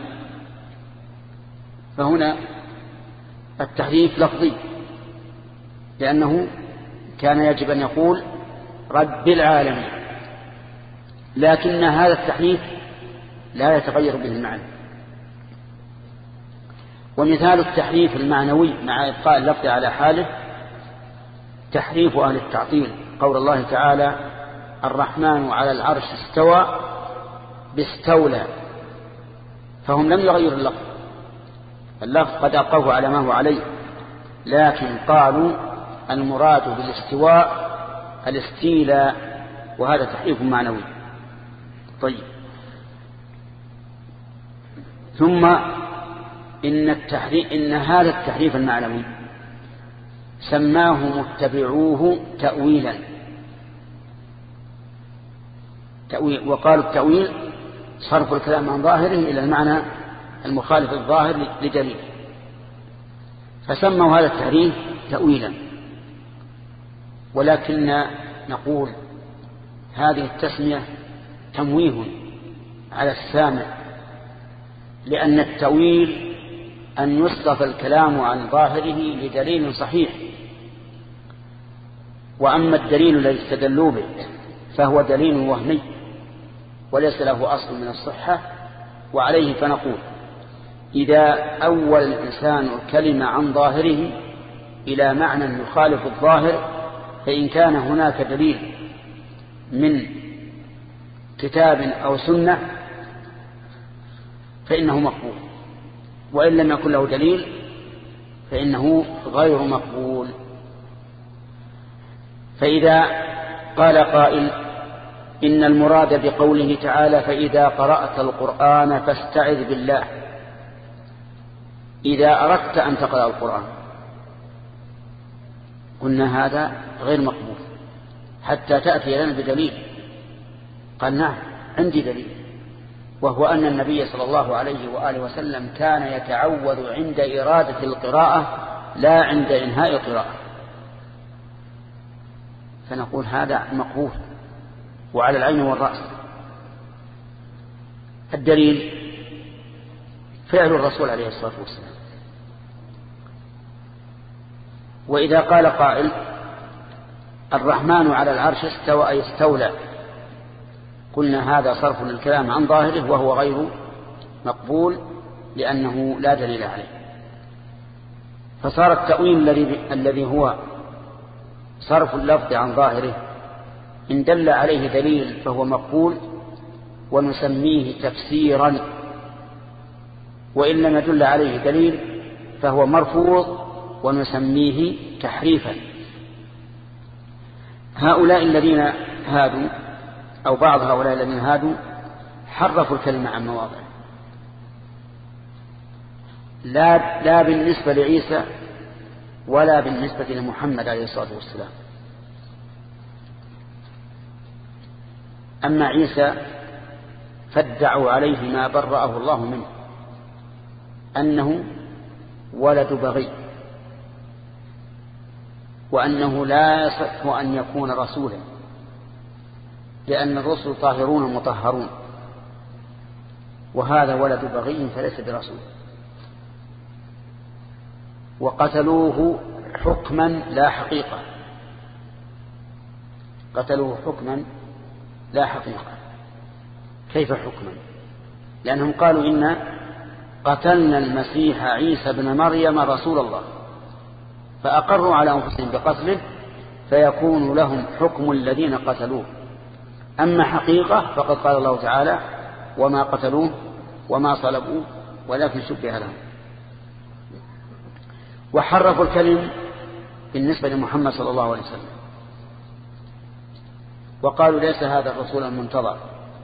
فهنا التحريف لفظي، لأنه كان يجب أن يقول رب العالمين، لكن هذا التحريف لا يتغير به المعنى. ومثال التحريف المعنوي مع إبقاء اللفظ على حاله تحريف أهل التعطيل، قول الله تعالى الرحمن على العرش استوى باستولى، فهم لم يغيروا اللفظ، اللفظ قد أبقوه على ما هو عليه، لكن قالوا المراد بالاستواء الاستيلاء، وهذا تحريف معنوي. طيب، ثم إن, التحريف إن هذا التحريف المعنوي سماه متبعوه تأويلا، تأويل، وقالوا التأويل صرف الكلام عن ظاهره إلى المعنى المخالف الظاهر لدليل، فسموا هذا التحريف تأويلا. ولكن نقول هذه التسمية تمويه على السامع، لأن التأويل أن يصرف الكلام عن ظاهره لدليل صحيح، وأما الدليل الذي استدلوا به فهو دليل وهمي وليس له أصل من الصحة، وعليه فنقول إذا أول الإنسان الكلمة عن ظاهره إلى معنى يخالف الظاهر، فإن كان هناك دليل من كتاب أو سنة فإنه مقبول، وإن لم يكن له دليل فإنه غير مقبول. فإذا قال قائل إن المراد بقوله تعالى فإذا قرأت القرآن فاستعذ بالله، إذا أردت أن تقرأ القرآن، قلنا هذا غير مقبول حتى تأتي لنا بدليل. قال نعم عندي دليل، وهو أن النبي صلى الله عليه وآله وسلم كان يتعوذ عند إرادة القراءة لا عند إنهاء القراءة، فنقول هذا مقبول وعلى العين والرأس. الدليل فعل الرسول عليه الصلاة والسلام. وإذا قال قائل الرحمن على العرش استوى أي استولى، قلنا هذا صرف للكلام عن ظاهره وهو غير مقبول لأنه لا دليل عليه. فصار التأويل الذي هو صرف اللفظ عن ظاهره إن دل عليه دليل فهو مقبول ونسميه تفسيرا، وإن لم يدل عليه دليل فهو مرفوض ونسميه تحريفا. هؤلاء الذين هادوا أو بعض هؤلاء الذين هادوا حرفوا الكلمة عن مواضعه، لا, لا بالنسبة لعيسى ولا بالنسبة لمحمد عليه الصلاة والسلام. أما عيسى فادعوا عليه ما برأه الله منه أنه ولد بغي، وأنه لا يصح أن يكون رسولا، لأن الرسل طاهرون مطهرون، وهذا ولد بغي فليس برسول. وقتلوه حكما لا حقيقة، قتلوه حكما لا حقيقة. كيف حكما؟ لأنهم قالوا إن قتلنا المسيح عيسى بن مريم رسول الله، فأقروا على أنفسهم بقتله فيكون لهم حكم الذين قتلوه. أما حقيقة فقد قال الله تعالى وما قتلوه وما صلبوه ولكن شبه لهم. وحرفوا الكلم بالنسبة لمحمد صلى الله عليه وسلم، وقالوا ليس هذا الرسول المنتظر.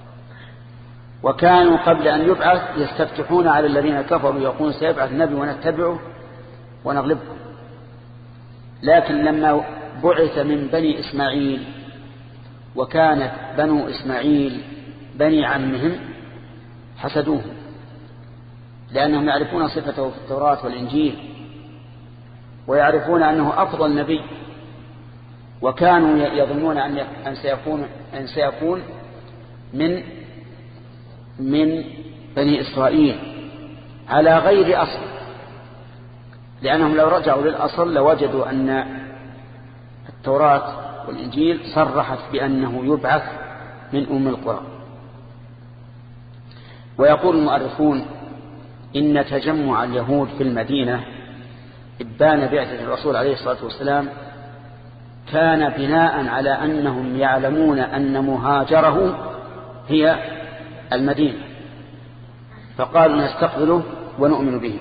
وكانوا قبل أن يبعث يستفتحون على الذين كفروا يقولون سيبعث نبي ونتبعه ونغلبكم، لكن لما بعث من بني إسماعيل وكانت بنو إسماعيل بني عمهم حسدوه، لأنهم يعرفون صفته في التوراة والإنجيل ويعرفون أنه أفضل نبي، وكانوا يظنون أن سيكون أن سيكون من من بني إسرائيل على غير أصل، لأنهم لو رجعوا للأصل لوجدوا أن التوراة والإنجيل صرحت بأنه يبعث من أم القرى. ويقول المؤرخون إن تجمع اليهود في المدينة إبان بعثة الرسول عليه الصلاة والسلام كان بناء على أنهم يعلمون أن مهاجره هي المدينة، فقالوا نستقبله ونؤمن به.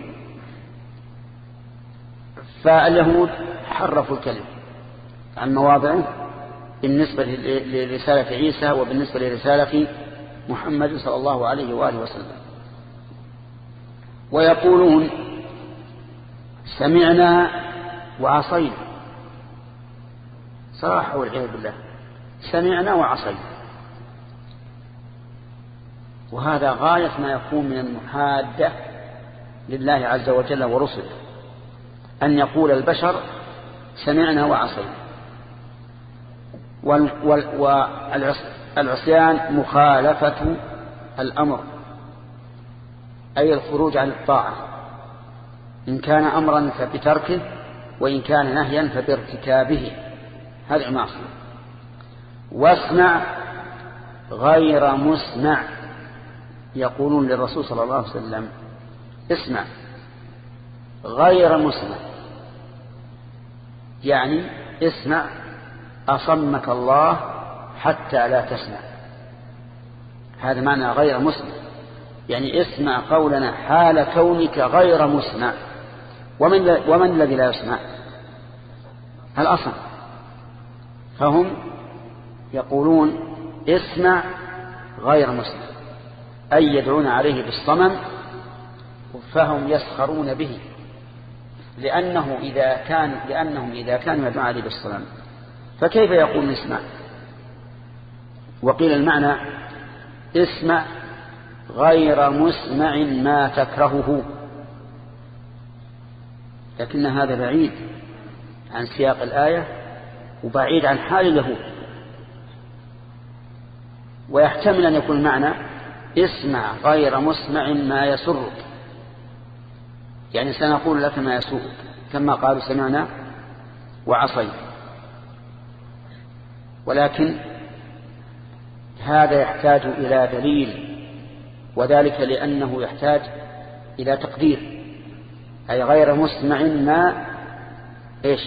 فاليهود حرفوا الكلمة عن مواضعه بالنسبة لرسالة عيسى وبالنسبة لرسالة محمد صلى الله عليه وآله وسلم. ويقولون سمعنا وعصينا، صراحة والعياذ بالله، سمعنا وعصينا. وهذا غاية ما يكون من المحادة لله عز وجل ورسله، أن يقول البشر سمعنا وعصينا. والعصيان مخالفة الأمر، أي الخروج عن الطاعة، إن كان أمرا فبتركه، وإن كان نهيا فبارتكابه، هذا معصية. واسمع غير مسمع، يقولون للرسول صلى الله عليه وسلم اسمع غير مسمع، يعني اسمع أصمك الله حتى لا تسمع. هذا معنى غير مسمع، يعني اسمع قولنا حال كونك غير مسمع. ومن, ومن الذي لا يسمع؟ الأصم. فهم يقولون اسمع غير مسمع، أي يدعون عليه بالصمم، فهم يسخرون به، لأنه إذا كان لأنهم إذا كانوا يدعون عليه بالصمم فكيف يقول اسمع؟ وقيل المعنى اسمع غير مسمع ما تكرهه، لكن هذا بعيد عن سياق الآية وبعيد عن حال اليهود. ويحتمل أن يكون المعنى اسمع غير مسمع ما يسرك، يعني سنقول لك ما يسوءك، كما قالوا سمعنا وعصينا. ولكن هذا يحتاج إلى دليل، وذلك لأنه يحتاج إلى تقدير، أي غير مسمع ما إيش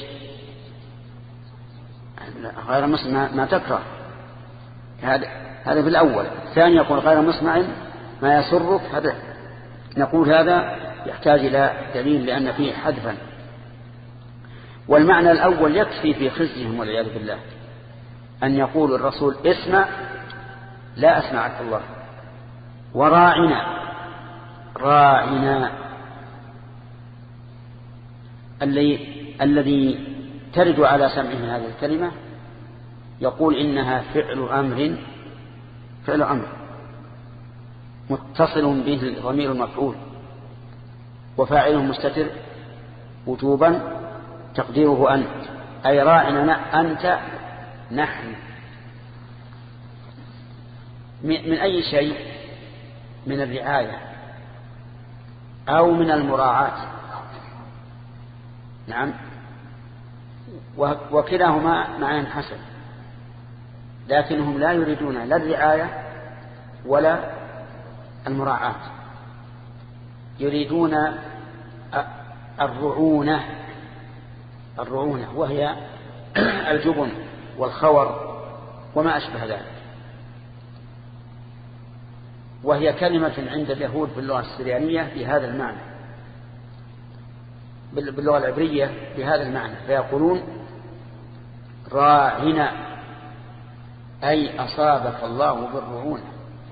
غير مسمع ما تكره. هذا هذا في الأول. الثاني يقول غير مسمع ما يسرك، هذا نقول هذا يحتاج إلى دليل لأن فيه حذفا. والمعنى الأول يكفي في خزيهم والعياذ بالله، أن يقول الرسول اسمع لا أسمعك الله، وراعنا راعنا الذي ترد على سمعه هذه الكلمة يقول إنها فعل أمر فعل أمر متصل به ضمير المفعول، وفاعله مستتر وجوبا تقديره أنت، أي راعنا أنت نحن من أي شيء، من الرعاية أو من المراعاة. نعم، وكلاهما معنى حسن، لكنهم لا يريدون لا الرعاية ولا المراعاة، يريدون الرعونة الرعونة وهي الجبن والخور وما أشبه ذلك. وهي كلمة عند اليهود باللغة السريانية بهذا المعنى، باللغة العبرية بهذا المعنى، فيقولون راعنا أي أصابك الله بالرعونة.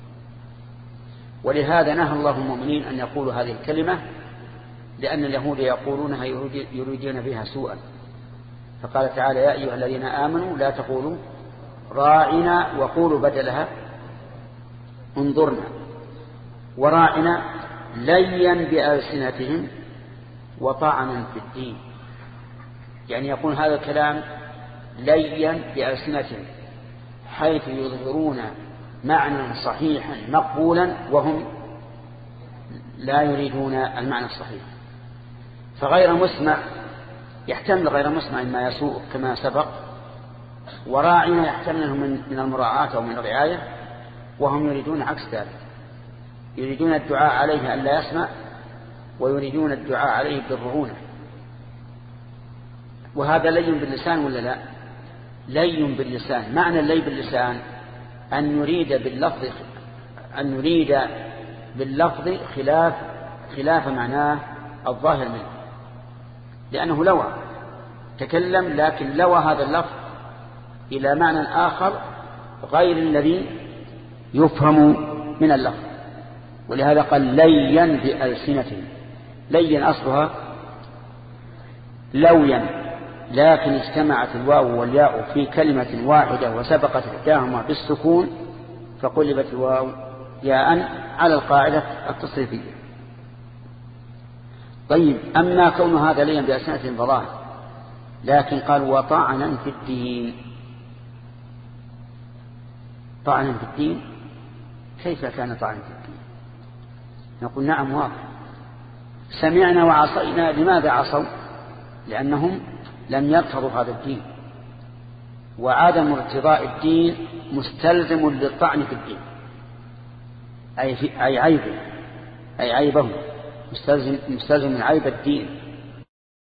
ولهذا نهى الله المؤمنين أن يقولوا هذه الكلمة، لأن اليهود يقولونها يريدون بها سوءا. فقال تعالى يا أيها الذين آمنوا لا تقولوا راعنا وقولوا بدلها انظرنا. وراعنا ليا بألسنتهم وطعنا في الدين، يعني يقول هذا الكلام ليا بألسنتهم حيث يظهرون معنى صحيحا مقبولا وهم لا يريدون المعنى الصحيح. فغير مسمع يحتمل غير مسمع ما يسوء كما سبق، وراعنا يحتمله من المراعاة أو من الرعاية، وهم يريدون عكس ذلك، يريدون الدعاء عليه أن لا يسمع، ويريدون الدعاء عليه بالرعونة. وهذا لين باللسان ولا لا؟ لين باللسان. معنى اللين باللسان أن يريد باللفظ أن يريد باللفظ خلاف خلاف معناه الظاهر منه، لأنه لوى تكلم لكن لوى هذا اللفظ إلى معنى آخر غير الذي يفهم من اللفظ، ولهذا قال لين بألسنتهم. لين أصلها لويا، لكن اجتمعت الواو والياء في كلمة واحدة وسبقت إحداهما بالسكون فقلبت الواو ياء على القاعدة التصريفية. طيب، أما كون هذا لين بألسنتهم فظاهر، لكن قال وطعنا في الدين. طعنا في الدين، كيف كان طعنا في الدين؟ نقول نعم واضح. سمعنا وعصينا. لماذا عصوا؟ لأنهم لم يرتضوا هذا الدين، وعدم ارتضاء الدين مستلزم للطعن في الدين، أي, في أي عيبه أي عيبه مستلزم, مستلزم من عيب الدين.